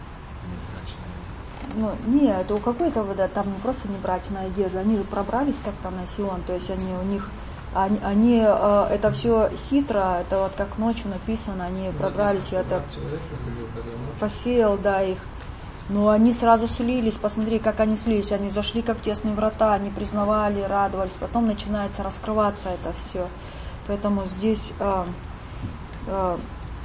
Ну, не, это у какой-то вода, там не просто небрачная одежда, они же пробрались как-то на Сион, то есть они у них, они, они э, это все хитро, это вот как ночью написано, они пробрались, и это посеял, да, их. Но они сразу слились, посмотри, как они слились, они зашли как в тесные врата, они признавали, радовались, потом начинается раскрываться это все. Поэтому здесь э, э,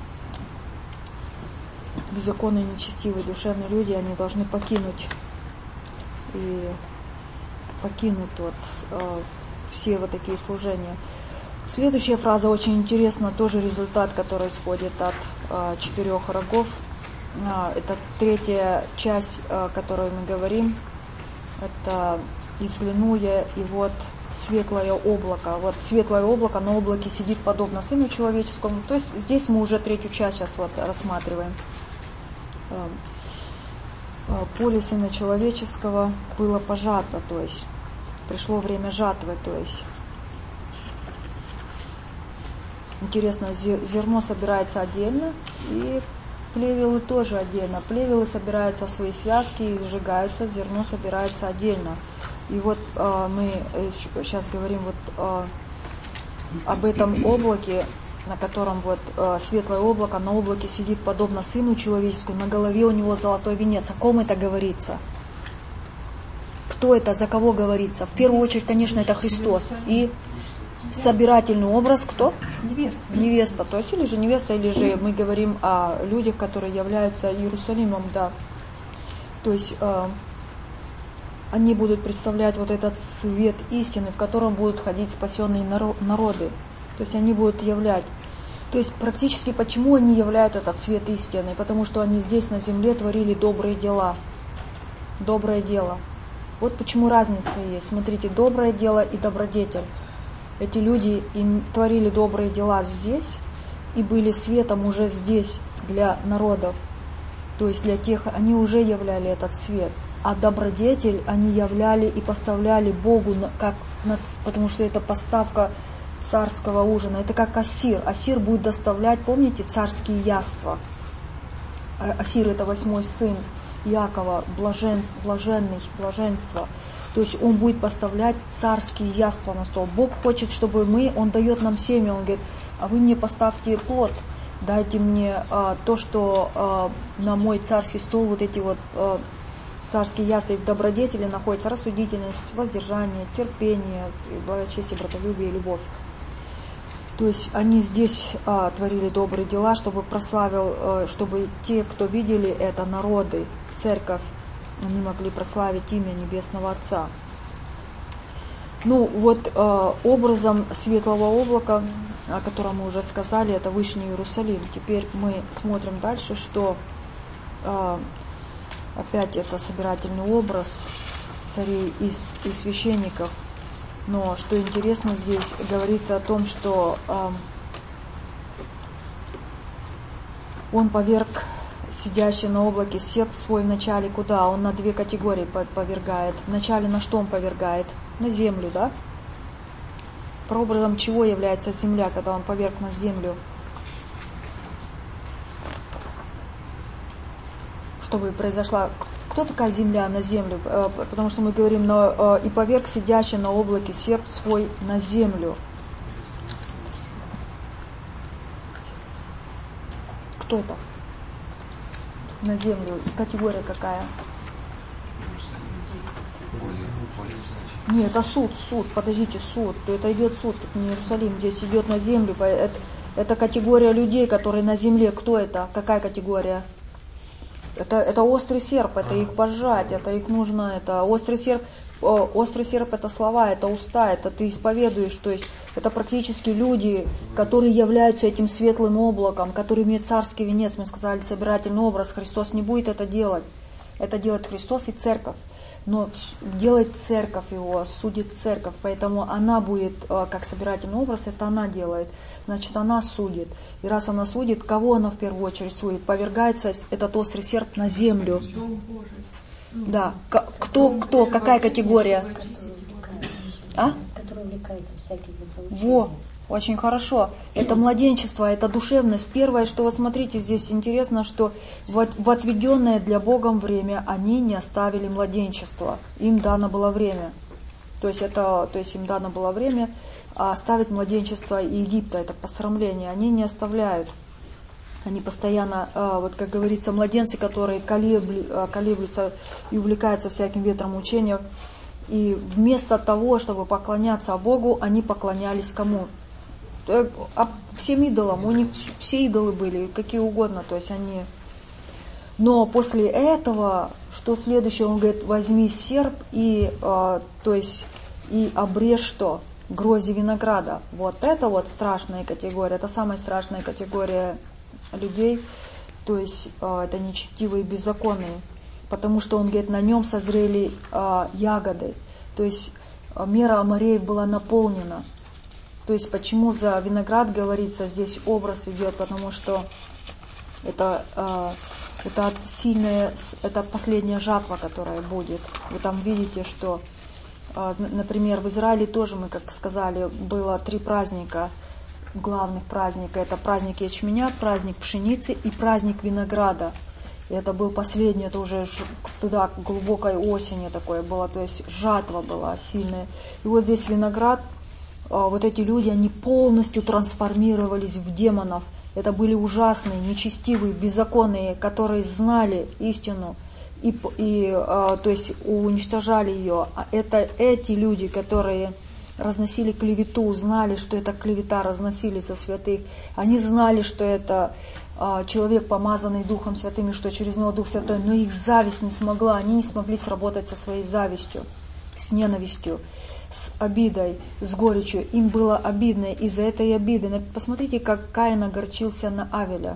беззаконные, нечестивые, душевные люди, они должны покинуть и покинуть вот, э, все вот такие служения. Следующая фраза очень интересна, тоже результат, который исходит от э, четырех рогов. Э, это третья часть, о которой мы говорим. Это «И взгляну я, и вот светлое облако». Вот светлое облако, на облаке сидит подобно Сыну Человеческому. То есть здесь мы уже третью часть сейчас вот рассматриваем. Поле Сына Человеческого было пожато, то есть пришло время жатвы, то есть интересно, зерно собирается отдельно, и плевелы тоже отдельно. Плевелы собираются в свои связки и сжигаются, зерно собирается отдельно. И вот э, мы сейчас говорим вот э, об этом облаке, на котором вот э, светлое облако, на облаке сидит подобно Сыну Человеческому, на голове у него золотой венец. О ком это говорится? Кто это, за кого говорится? В первую очередь, конечно, это Христос. И собирательный образ кто? Невеста. Невеста. То есть или же невеста, или же мы говорим о людях, которые являются Иерусалимом, да. То есть э, они будут представлять вот этот свет истины, в котором будут ходить спасенные народы. То есть они будут являть. То есть практически почему они являют этот свет истины? Потому что они здесь на земле творили добрые дела. Доброе дело. Вот почему разница есть. Смотрите, доброе дело и добродетель. Эти люди им творили добрые дела здесь и были светом уже здесь для народов. То есть для тех, они уже являли этот свет. А добродетель они являли и поставляли Богу, как, потому что это поставка царского ужина. Это как Ассир. Ассир будет доставлять, помните, царские яства. Ассир — это восьмой сын Иакова, блажен, блаженный, блаженство. То есть он будет поставлять царские яства на стол. Бог хочет, чтобы мы, Он дает нам семя, Он говорит: а вы мне поставьте плод, дайте мне а, то, что а, на мой царский стол, вот эти вот а, царские яства и добродетели находятся: рассудительность, воздержание, терпение, благочестие, братолюбие и любовь. То есть они здесь а, творили добрые дела, чтобы прославил, а, чтобы те, кто видели это, народы, церковь, они могли прославить имя Небесного Отца. Ну вот э, образом светлого облака, о котором мы уже сказали, это Вышний Иерусалим. Теперь мы смотрим дальше, что э, опять это собирательный образ царей и, и священников. Но что интересно, здесь говорится о том, что э, он поверг сидящий на облаке серп свой вначале куда? Он на две категории повергает. Вначале на что он повергает? На землю, да? Прообразом чего является земля, когда он поверг на землю? Чтобы произошла... Кто такая земля на землю? Потому что мы говорим, но, и поверг сидящий на облаке серп свой на землю. Кто это? На землю. Категория какая? Нет, это суд, суд, подождите, суд. Это идет суд, тут не Иерусалим, здесь идет на землю. Это, это категория людей, которые на земле. Кто это? Какая категория? Это, это острый серп, это их пожать, это их нужно, это острый серп. острый серп — это слова, это уста, это ты исповедуешь, то есть это практически люди, которые являются этим светлым облаком, которые имеют царский венец, мы сказали, собирательный образ. Христос не будет это делать, это делает Христос и церковь, но делает церковь его, судит церковь, поэтому она будет как собирательный образ, это она делает, значит она судит. И раз она судит, кого она в первую очередь судит? Повергается этот острый серп на землю. Да. Кто, кто, какая категория? А? Во, очень хорошо. Это младенчество, это душевность. Первое, что вы смотрите, здесь интересно, что в, в отведенное для Богом время они не оставили младенчество. Им дано было время. То есть, это, то есть им дано было время оставить младенчество Египта. Это посрамление. Они не оставляют. Они постоянно, вот как говорится, младенцы, которые колеблются и увлекаются всяким ветром учения. И вместо того, чтобы поклоняться Богу, они поклонялись кому? Всем идолам. У них все идолы были, какие угодно. То есть они... Но после этого, что следующее, он говорит, возьми серп и, то есть, и обрежь что? Грозди винограда. Вот это вот страшная категория. Это самая страшная категория людей, то есть э, это нечестивые и беззаконные, потому что он говорит, на нем созрели э, ягоды, то есть э, мера Амореев была наполнена. То есть почему за виноград говорится, здесь образ идет, потому что это, э, это сильная, это последняя жатва, которая будет. Вы там видите, что, э, например, в Израиле тоже, мы как сказали, было три праздника, главных праздника. Это праздник ячменя, праздник пшеницы и праздник винограда. И это был последний, это уже туда глубокой осени такое было, то есть жатва была сильная. И вот здесь виноград, вот эти люди, они полностью трансформировались в демонов. Это были ужасные, нечестивые, беззаконные, которые знали истину и, и то есть уничтожали ее. Это эти люди, которые разносили клевету, знали, что это клевета, разносили со святых. Они знали, что это а, человек, помазанный Духом Святым, и что через него Дух Святой, но их зависть не смогла, они не смогли сработать со своей завистью, с ненавистью, с обидой, с горечью. Им было обидно из-за этой обиды. Посмотрите, как Каин огорчился на Авеля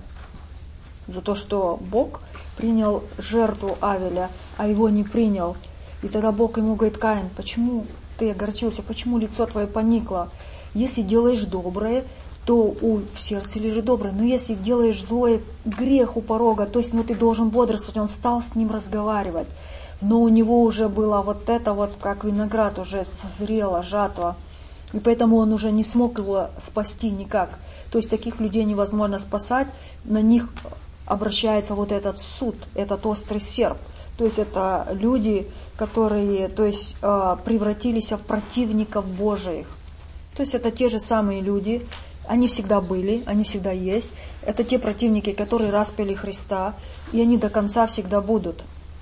за то, что Бог принял жертву Авеля, а его не принял. И тогда Бог ему говорит, Каин, почему ты огорчился, почему лицо твое поникло? Если делаешь доброе, то у, в сердце лежит доброе. Но если делаешь злое, грех у порога, то есть ну, ты должен бодрствовать. Он стал с ним разговаривать. Но у него уже было вот это вот, как виноград, уже созрела жатва. И поэтому он уже не смог его спасти никак. То есть таких людей невозможно спасать. На них обращается вот этот суд, этот острый серп. То есть это люди, которые то есть, превратились в противников Божиих. То есть это те же самые люди, они всегда были, они всегда есть. Это те противники, которые распяли Христа, и они до конца всегда будут.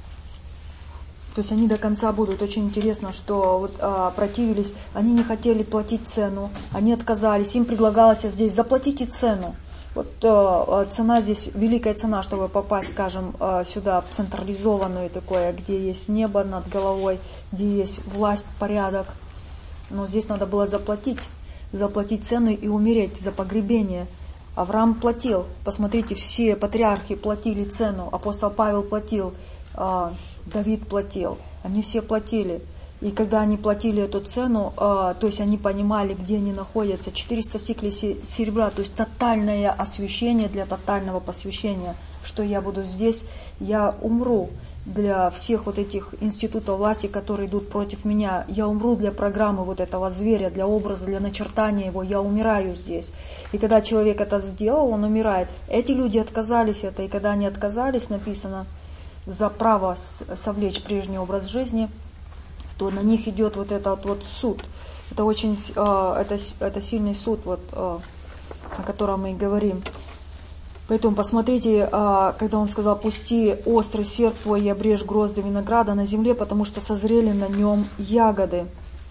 То есть они до конца будут. Очень интересно, что вот, а, противились, они не хотели платить цену, они отказались, им предлагалось здесь заплатите цену. Вот э, цена здесь, великая цена, чтобы попасть, скажем, э, сюда, в централизованную такое, где есть небо над головой, где есть власть, порядок. Но здесь надо было заплатить, заплатить цену и умереть за погребение. Авраам платил, посмотрите, все патриархи платили цену, апостол Павел платил, э, Давид платил, они все платили. И когда они платили эту цену, э, то есть они понимали, где они находятся, четыреста сиклей серебра, то есть тотальное освящение для тотального посвящения, что я буду здесь, я умру для всех вот этих институтов власти, которые идут против меня, я умру для программы вот этого зверя, для образа, для начертания его, я умираю здесь. И когда человек это сделал, он умирает. Эти люди отказались это, и когда они отказались, написано, за право совлечь прежний образ жизни, то на них идет вот этот вот суд. Это очень, это, это сильный суд, вот, о котором мы и говорим. Поэтому посмотрите, когда он сказал, пусти острый серп твой и обрежь грозды винограда на земле, потому что созрели на нем ягоды.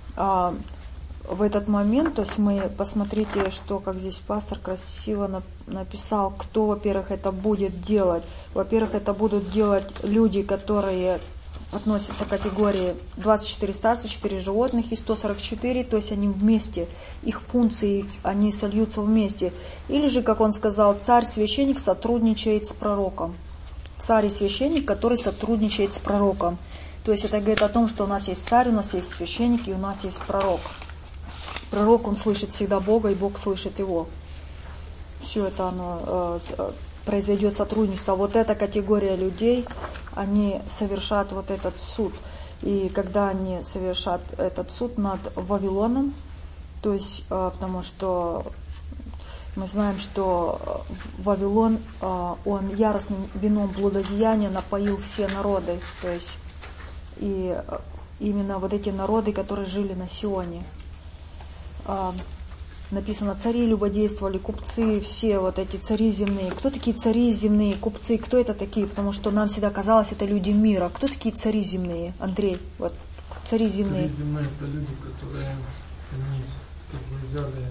В этот момент, то есть мы, посмотрите, что, как здесь пастор красиво написал, кто, во-первых, это будет делать. Во-первых, это будут делать люди, которые относятся к категории двадцать четыре старца, четыре животных и сто сорок четыре, то есть они вместе, их функции, они сольются вместе. Или же, как он сказал, царь-священник сотрудничает с пророком. Царь и священник, который сотрудничает с пророком. То есть это говорит о том, что у нас есть царь, у нас есть священник и у нас есть пророк. Пророк, он слышит всегда Бога, и Бог слышит его. Все это оно э, произойдет сотрудничество. Вот эта категория людей, они совершат вот этот суд. И когда они совершат этот суд над Вавилоном, то есть, э, потому что мы знаем, что Вавилон, э, он яростным вином блудодеяния напоил все народы. То есть, и именно вот эти народы, которые жили на Сионе. Э, Написано, цари любодействовали, купцы, все вот эти цари земные. Кто такие цари земные, купцы, кто это такие? Потому что нам всегда казалось, это люди мира. Кто такие цари земные? Андрей, вот цари земные. Цари земные — это люди, которые они как бы взяли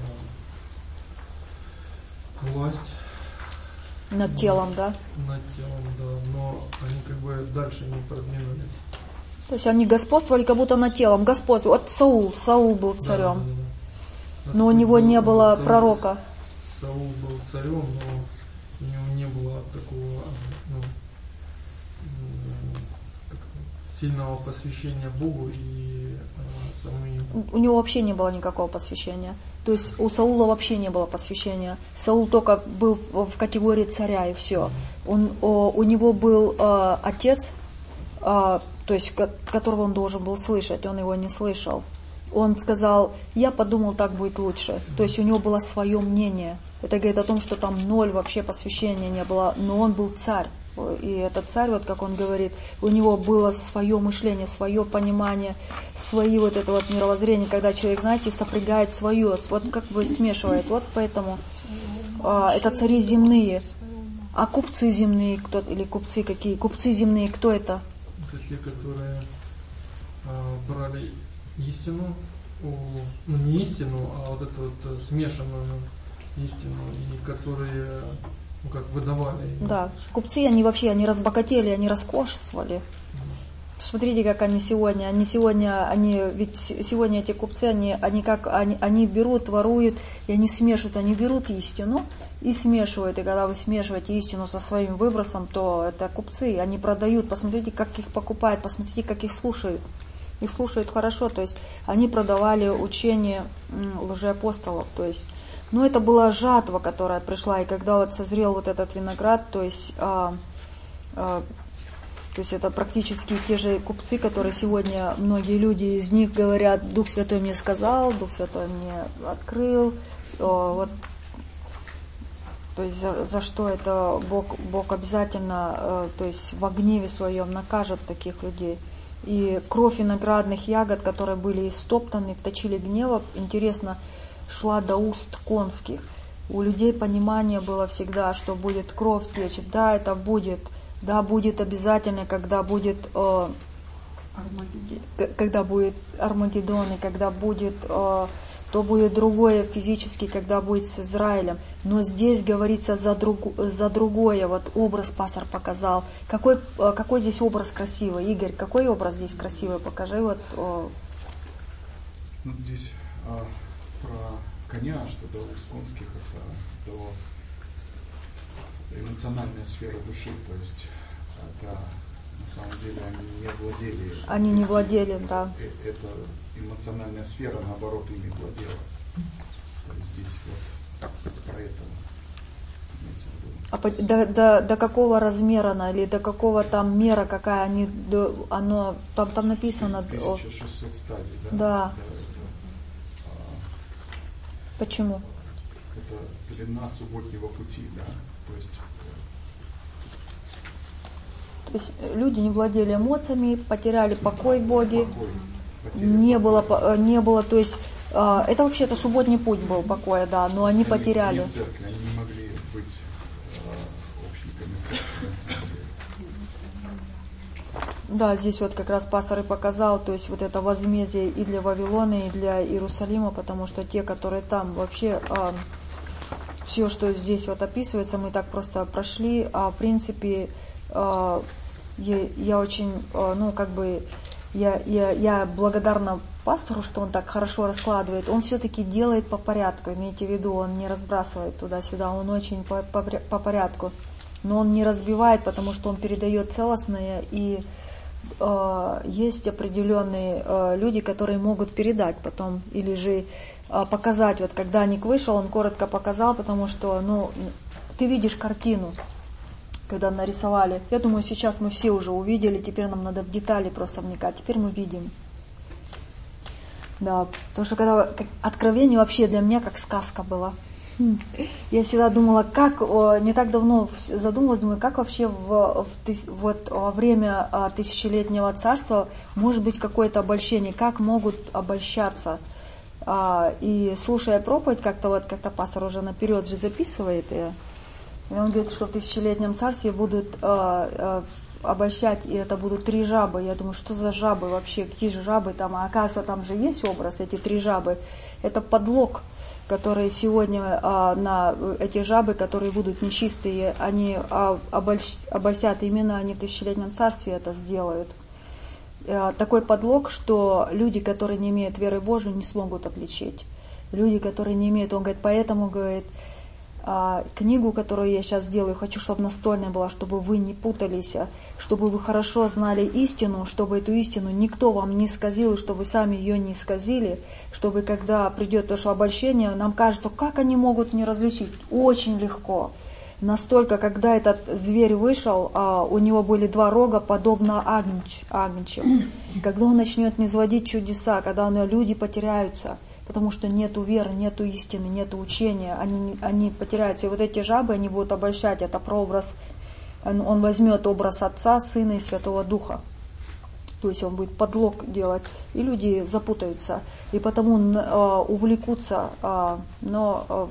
э, власть. Над телом, да? Над телом, да. Но они как бы дальше не продвинулись. То есть они господствовали как будто над телом. Господь, вот Саул, Саул был царем. Да, да, да. Но у него не было пророка. Саул был царем, но у него не было такого ну, сильного посвящения Богу и э, самому. У него вообще не было никакого посвящения. То есть у Саула вообще не было посвящения. Саул только был в категории царя и все. Он, о, у него был э, отец, э, то есть которого он должен был слышать, он его не слышал. Он сказал, я подумал, так будет лучше. То есть у него было свое мнение. Это говорит о том, что там ноль вообще посвящения не было, но он был царь. И этот царь, вот как он говорит, у него было свое мышление, свое понимание, свои вот это вот мировоззрение, когда человек, знаете, сопрягает свое, вот как бы смешивает. Вот поэтому а, это цари земные. А купцы земные, кто или купцы какие? Купцы земные, кто это? Это те, которые а, брали истину, ну не истину, а вот эту вот смешанную истину, и которые, ну как, выдавали. Да, купцы, они вообще, они разбогатели, они роскошествовали. Mm. Смотрите, как они сегодня, они сегодня, они, ведь сегодня эти купцы, они, они как, они, они берут, воруют, и они смешивают, они берут истину и смешивают, и когда вы смешиваете истину со своим выбросом, то это купцы, они продают, посмотрите, как их покупают, посмотрите, как их слушают. Их слушают хорошо, то есть они продавали учение лжеапостолов, то есть, ну это была жатва, которая пришла, и когда вот созрел вот этот виноград, то есть, а, а, то есть это практически те же купцы, которые сегодня, многие люди из них говорят, Дух Святой мне сказал, Дух Святой мне открыл, о, вот, то есть за, за что это Бог, Бог обязательно, то есть во гневе своем накажет таких людей. И кровь виноградных ягод, которые были истоптаны в точиле гнева, интересно, шла до уст конских. У людей понимание было всегда, что будет кровь течь. Да, это будет, да, будет обязательно, когда будет, э, когда будет Армагеддон, и когда будет, э, то будет другое физически, когда будет с Израилем. Но здесь говорится за, друг, за другое. Вот образ пастор показал. Какой, какой здесь образ красивый? Игорь, какой образ здесь красивый? Покажи. Вот, о. Ну, здесь а, про коня, что до уст конских, это до эмоциональная сфера души. То есть это на самом деле они не владели. Они не владели, да. Это эмоциональная сфера, наоборот, ими владела. То есть здесь вот про это имеется в виду. А по, до, до, до какого размера она, или до какого там мера, какая они, до, оно, там, там написано... тысяча шестьсот стадий, да? Да. Это, это, а, Почему? Это длина субботнего пути, да? То есть... То есть люди не владели эмоциями, потеряли покой в Боге. Покой. Не было, не было, то есть это вообще-то субботний путь был покоя, да, но они, они потеряли. Не церкви, они не могли быть э, общниками церкви. Да, здесь вот как раз пастор и показал, то есть вот это возмездие и для Вавилона, и для Иерусалима, потому что те, которые там вообще, э, все, что здесь вот описывается, мы так просто прошли, а в принципе э, я, я очень, ну, как бы, я, я, я благодарна пастору, что он так хорошо раскладывает. Он все-таки делает по порядку, имейте в виду, он не разбрасывает туда-сюда, он очень по, по, по порядку. Но он не разбивает, потому что он передает целостное, и э, есть определенные э, люди, которые могут передать потом, или же э, показать. Вот когда Ник вышел, он коротко показал, потому что, ну, ты видишь картину, когда нарисовали. Я думаю, сейчас мы все уже увидели, теперь нам надо в детали просто вникать. Теперь мы видим. Да, потому что когда откровение вообще для меня как сказка была. Я всегда думала, как, не так давно задумалась, думаю, как вообще в, в, вот, во время тысячелетнего царства может быть какое-то обольщение, как могут обольщаться. И слушая проповедь, как-то вот, как-то пастор уже наперед же записывает ее, и он говорит, что в тысячелетнем царстве будут э, э, обольщать, и это будут три жабы. Я думаю, что за жабы вообще, какие же жабы там? А оказывается, там же есть образ, эти три жабы. Это подлог, которые сегодня э, на эти жабы, которые будут нечистые, они э, обольщ, обольстят, именно они в тысячелетнем царстве это сделают. Э, такой подлог, что люди, которые не имеют веры в Божию, не смогут отличить. Люди, которые не имеют, он говорит, поэтому, говорит, А, книгу, которую я сейчас сделаю, хочу, чтобы настольная была, чтобы вы не путались, чтобы вы хорошо знали истину, чтобы эту истину никто вам не исказил, и чтобы вы сами ее не исказили, чтобы когда придет то, что обольщение, нам кажется, как они могут не различить? Очень легко. Настолько, когда этот зверь вышел, а, у него были два рога, подобно агнч, агнчим. Когда он начнет низводить чудеса, когда люди потеряются, потому что нету веры, нету истины, нету учения, они, они потеряются. И вот эти жабы, они будут обольщать, это прообраз, он, он возьмет образ Отца, Сына и Святого Духа. То есть он будет подлог делать, и люди запутаются, и потому э, увлекутся, э, но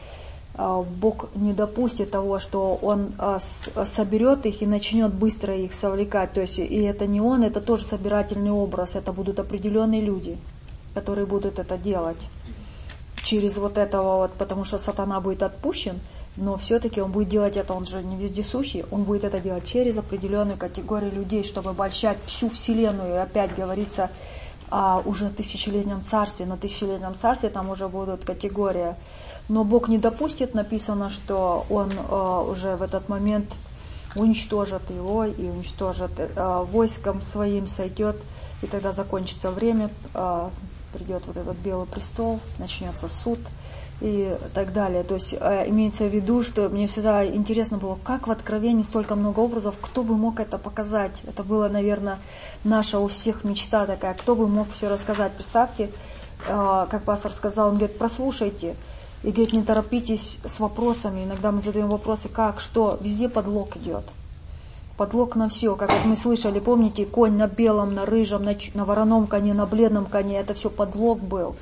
э, Бог не допустит того, что Он э, соберет их и начнет быстро их совлекать. То есть и это не Он, это тоже собирательный образ, это будут определенные люди, которые будут это делать через вот этого вот, потому что сатана будет отпущен, но все-таки он будет делать это, он же не вездесущий, он будет это делать через определенную категорию людей, чтобы обольщать всю вселенную. И опять говорится а, уже в тысячелетнем царстве, на тысячелетнем царстве там уже будут категории. Но Бог не допустит, написано, что Он а, уже в этот момент уничтожит его и уничтожит а, войском своим, сойдет, и тогда закончится время, а, придет вот этот белый престол, начнется суд и так далее. То есть э, имеется в виду, что мне всегда интересно было, как в Откровении столько много образов, кто бы мог это показать. Это было, наверное, наша у всех мечта такая, кто бы мог все рассказать. Представьте, э, как пастор сказал, он говорит, прослушайте, и говорит, не торопитесь с вопросами. Иногда мы задаем вопросы, как, что, везде подлог идет. Подлог на все, как вот мы слышали, помните, конь на белом, на рыжем, на, на вороном коне, на бледном коне, это все подлог был,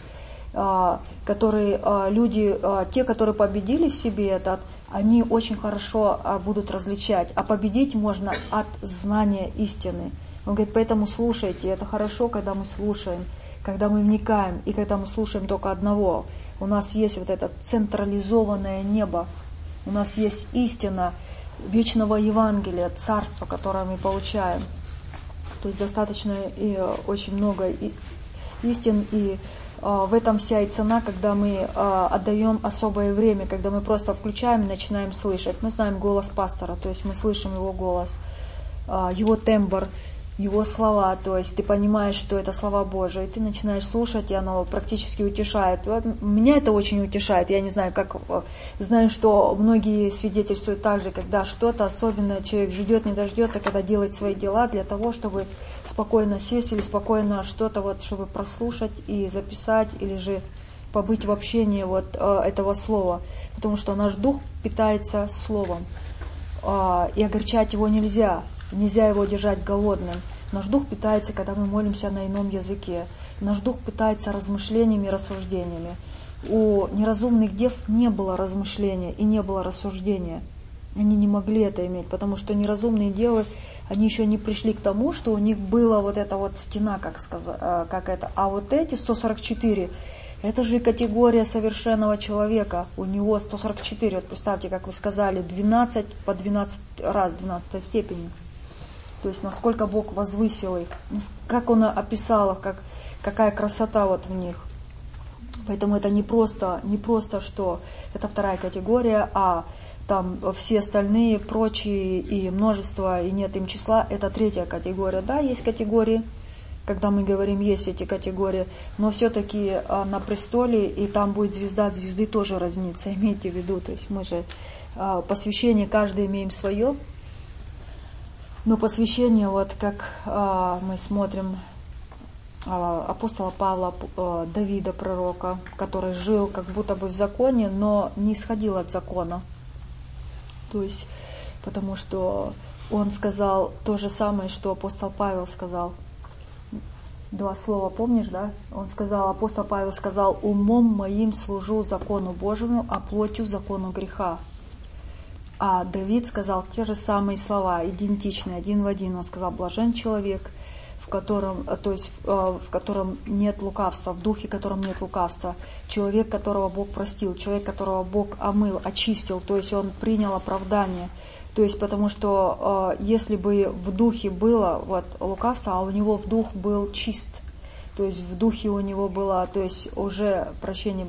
а, который а, люди, а, те, которые победили в себе этот, они очень хорошо а, будут различать, а победить можно от знания истины. Он говорит, поэтому слушайте, это хорошо, когда мы слушаем, когда мы вникаем, и когда мы слушаем только одного. У нас есть вот это централизованное небо, у нас есть истина вечного Евангелия, царства, которое мы получаем. То есть достаточно и очень много истин, и а, в этом вся и цена, когда мы а, отдаем особое время, когда мы просто включаем и начинаем слышать. Мы знаем голос пастора, то есть мы слышим его голос, а, его тембр, его слова, то есть ты понимаешь, что это слова Божии, и ты начинаешь слушать, и оно практически утешает. Вот, меня это очень утешает, я не знаю, как, знаю, что многие свидетельствуют так же, когда что-то, особенно человек ждет, не дождется, когда делает свои дела для того, чтобы спокойно сесть или спокойно что-то, вот, чтобы прослушать и записать, или же побыть в общении вот этого слова, потому что наш дух питается словом, и огорчать его нельзя. Нельзя его держать голодным. Наш дух питается, когда мы молимся на ином языке. Наш дух питается размышлениями и рассуждениями. У неразумных дев не было размышления и не было рассуждения. Они не могли это иметь, потому что неразумные девы, они еще не пришли к тому, что у них была вот эта вот стена, как сказать, как это. А вот эти сто сорок четыре, это же категория совершенного человека. У него сто сорок четыре, вот представьте, как вы сказали, двенадцать по двенадцать раз, двенадцатой степени. То есть насколько Бог возвысил их, как Он описал их, как, какая красота вот в них. Поэтому это не просто, не просто, что это вторая категория, а там все остальные, прочие и множество, и нет им числа, это третья категория. Да, есть категории, когда мы говорим, есть эти категории, но все-таки на престоле, и там будет звезда от звезды тоже разнится, имейте в виду. То есть мы же посвящение каждый имеем свое, но посвящение, вот как мы смотрим апостола Павла, Давида, пророка, который жил как будто бы в законе, но не исходил от закона. То есть, потому что он сказал то же самое, что апостол Павел сказал. Два слова, помнишь, да? Он сказал, апостол Павел сказал: умом моим служу закону Божьему, а плотью закону греха. А Давид сказал те же самые слова, идентичные, один в один. Он сказал: блажен человек, в котором, то есть в котором нет лукавства, в духе, в котором нет лукавства, человек, которого Бог простил, человек, которого Бог омыл, очистил, то есть он принял оправдание. То есть потому что если бы в духе было вот лукавство, а у него в дух был чист, то есть в духе у него было, то есть уже прощение,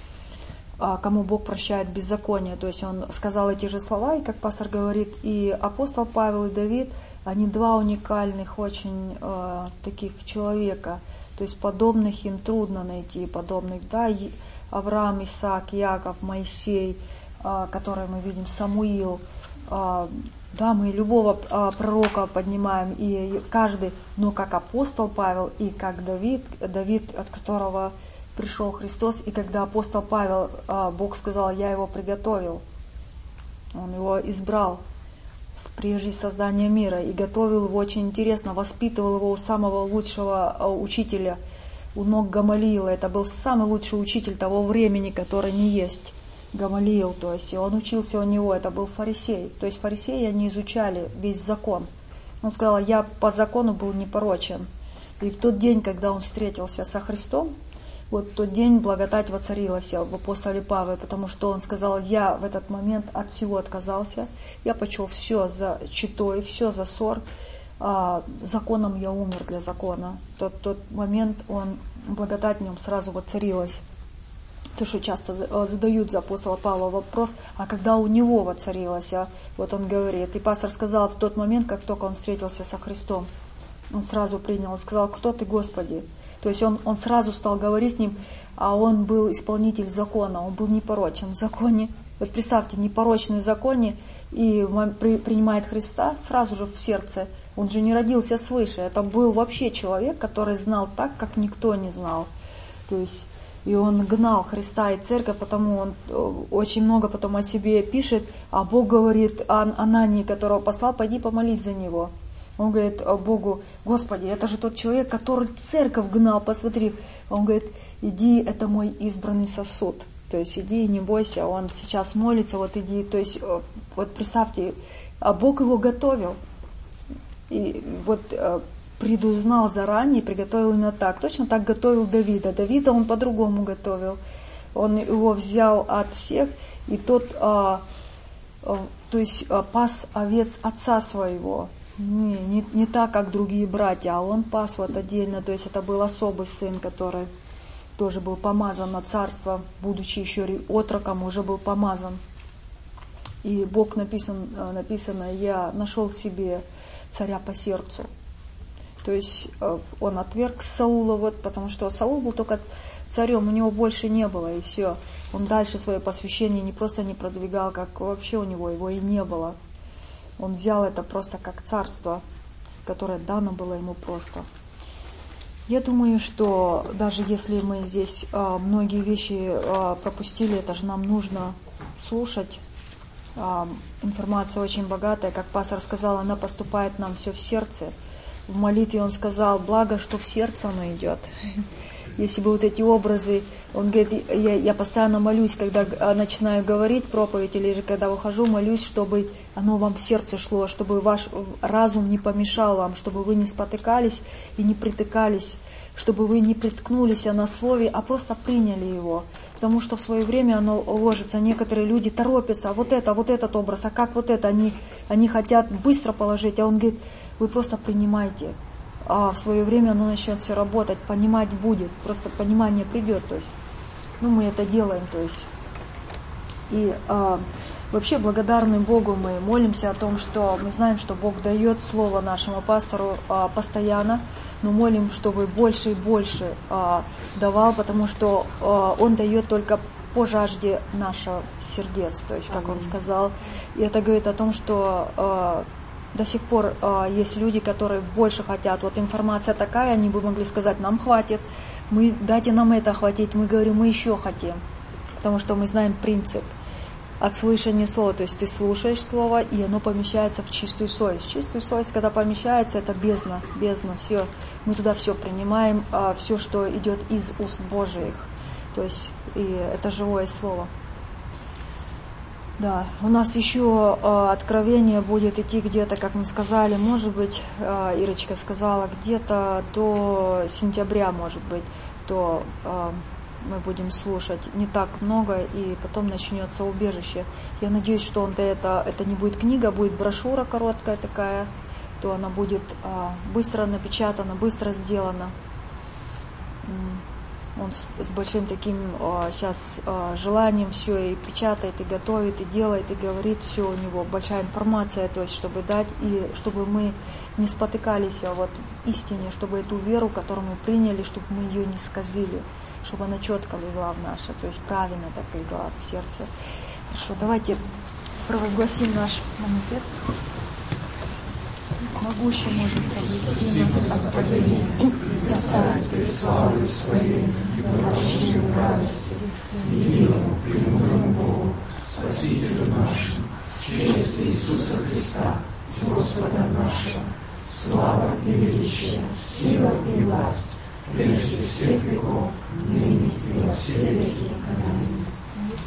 кому Бог прощает беззаконие, то есть он сказал эти же слова, и как пастор говорит, и апостол Павел, и Давид, они два уникальных очень э, таких человека, то есть подобных им трудно найти, подобных, да, Авраам, Исаак, Яков, Моисей, э, который мы видим, Самуил, э, да, мы любого э, пророка поднимаем, и каждый, но как апостол Павел и как Давид, Давид, от которого пришел Христос, и когда апостол Павел, э, Бог сказал, я его приготовил, он его избрал с прежде создания мира и готовил его очень интересно, воспитывал его у самого лучшего учителя, у ног Гамалиила. Это был самый лучший учитель того времени, который не есть, Гамалиил. То есть и он учился у него, это был фарисей. То есть фарисеи, они изучали весь закон. Он сказал, я по закону был непорочен. И в тот день, когда он встретился со Христом, вот в тот день благодать воцарилась в апостоле Павле, потому что он сказал, я в этот момент от всего отказался, я почел все за читой, все за ссор, а, законом я умер для закона. В тот, тот момент он, благодать в нем сразу воцарилась. То, что часто задают за апостола Павла вопрос, а когда у него воцарилась, а, вот он говорит, и пастор сказал, в тот момент, как только он встретился со Христом, он сразу принял, он сказал, кто ты, Господи? То есть он, он сразу стал говорить с ним, а он был исполнитель закона, он был непорочен в законе. Вот представьте, непорочный в законе, и при, принимает Христа сразу же в сердце. Он же не родился свыше, это был вообще человек, который знал так, как никто не знал. То есть, и он гнал Христа и церковь, потому он очень много потом о себе пишет, а Бог говорит о Анании, которого послал, пойди помолись за него. Он говорит Богу, Господи, это же тот человек, который церковь гнал, посмотри. Он говорит, иди, это мой избранный сосуд. То есть иди, не бойся, он сейчас молится, вот иди. То есть вот представьте, а Бог его готовил. И вот предузнал заранее, приготовил именно так. Точно так готовил Давида. Давида он по-другому готовил. Он его взял от всех, и тот, а, а, то есть пас овец отца своего. Не, не, не так, как другие братья, а он пас вот отдельно, то есть это был особый сын, который тоже был помазан на царство, будучи еще отроком, уже был помазан. И Бог написан, написано, я нашел себе царя по сердцу. То есть он отверг Саула, вот, потому что Саул был только царем, у него больше не было, и все. Он дальше свое посвящение не просто не продвигал, как вообще у него его и не было. Он взял это просто как царство, которое дано было ему просто. Я думаю, что даже если мы здесь а, многие вещи а, пропустили, это же нам нужно слушать. А, информация очень богатая, как пастор сказал, она поступает нам все в сердце. В молитве он сказал, благо, что в сердце оно идет. если бы вот эти образы, он говорит, я, я постоянно молюсь, когда начинаю говорить проповедь, или же когда выхожу, молюсь, чтобы оно вам в сердце шло, чтобы ваш разум не помешал вам, чтобы вы не спотыкались и не притыкались, чтобы вы не приткнулись на слове, а просто приняли его. Потому что в свое время оно ложится. Некоторые люди торопятся, а вот это, вот этот образ, а как вот это, они, они хотят быстро положить, а он говорит, вы просто принимайте. А в свое время оно начнет все работать, понимать будет, просто понимание придет. То есть, ну, мы это делаем, то есть. И а, вообще благодарны Богу мы молимся о том, что мы знаем, что Бог дает слово нашему пастору а, постоянно, но молим, чтобы больше и больше а, давал, потому что а, Он дает только по жажде наших сердец, то есть, как Он сказал. И это говорит о том, что а, до сих пор а, есть люди, которые больше хотят. Вот информация такая, они бы могли сказать, нам хватит, мы, дайте нам это хватить. Мы говорим, мы еще хотим, потому что мы знаем принцип от слышания слова, то есть ты слушаешь слово, и оно помещается в чистую совесть. Чистую совесть, когда помещается, это бездна, бездна, все. Мы туда все принимаем, а все, что идет из уст Божиих. То есть, и это живое слово. Да, у нас еще э, откровение будет идти где-то, как мы сказали, может быть, э, Ирочка сказала, где-то до сентября, может быть, то э, мы будем слушать не так много, и потом начнется убежище. Я надеюсь, что он, это, это не будет книга, будет брошюра короткая такая, то она будет э, быстро напечатана, быстро сделана. Он с, с большим таким э, сейчас э, желанием все и печатает, и готовит, и делает, и говорит, все у него большая информация, то есть чтобы дать, и чтобы мы не спотыкались а вот в истине, чтобы эту веру, которую мы приняли, чтобы мы ее не сказили, чтобы она четко легла в наше, то есть правильно так легла в сердце. Хорошо, давайте провозгласим наш манифест. Могущий может соблюсти нас от падения, доставить пред славой Своей и прощению радости, единому премудрому Богу, Спасителю нашему, через Иисуса Христа, Господа нашего, слава и величие, сила и власть, прежде всех веков, ныне и во все веки. Аминь.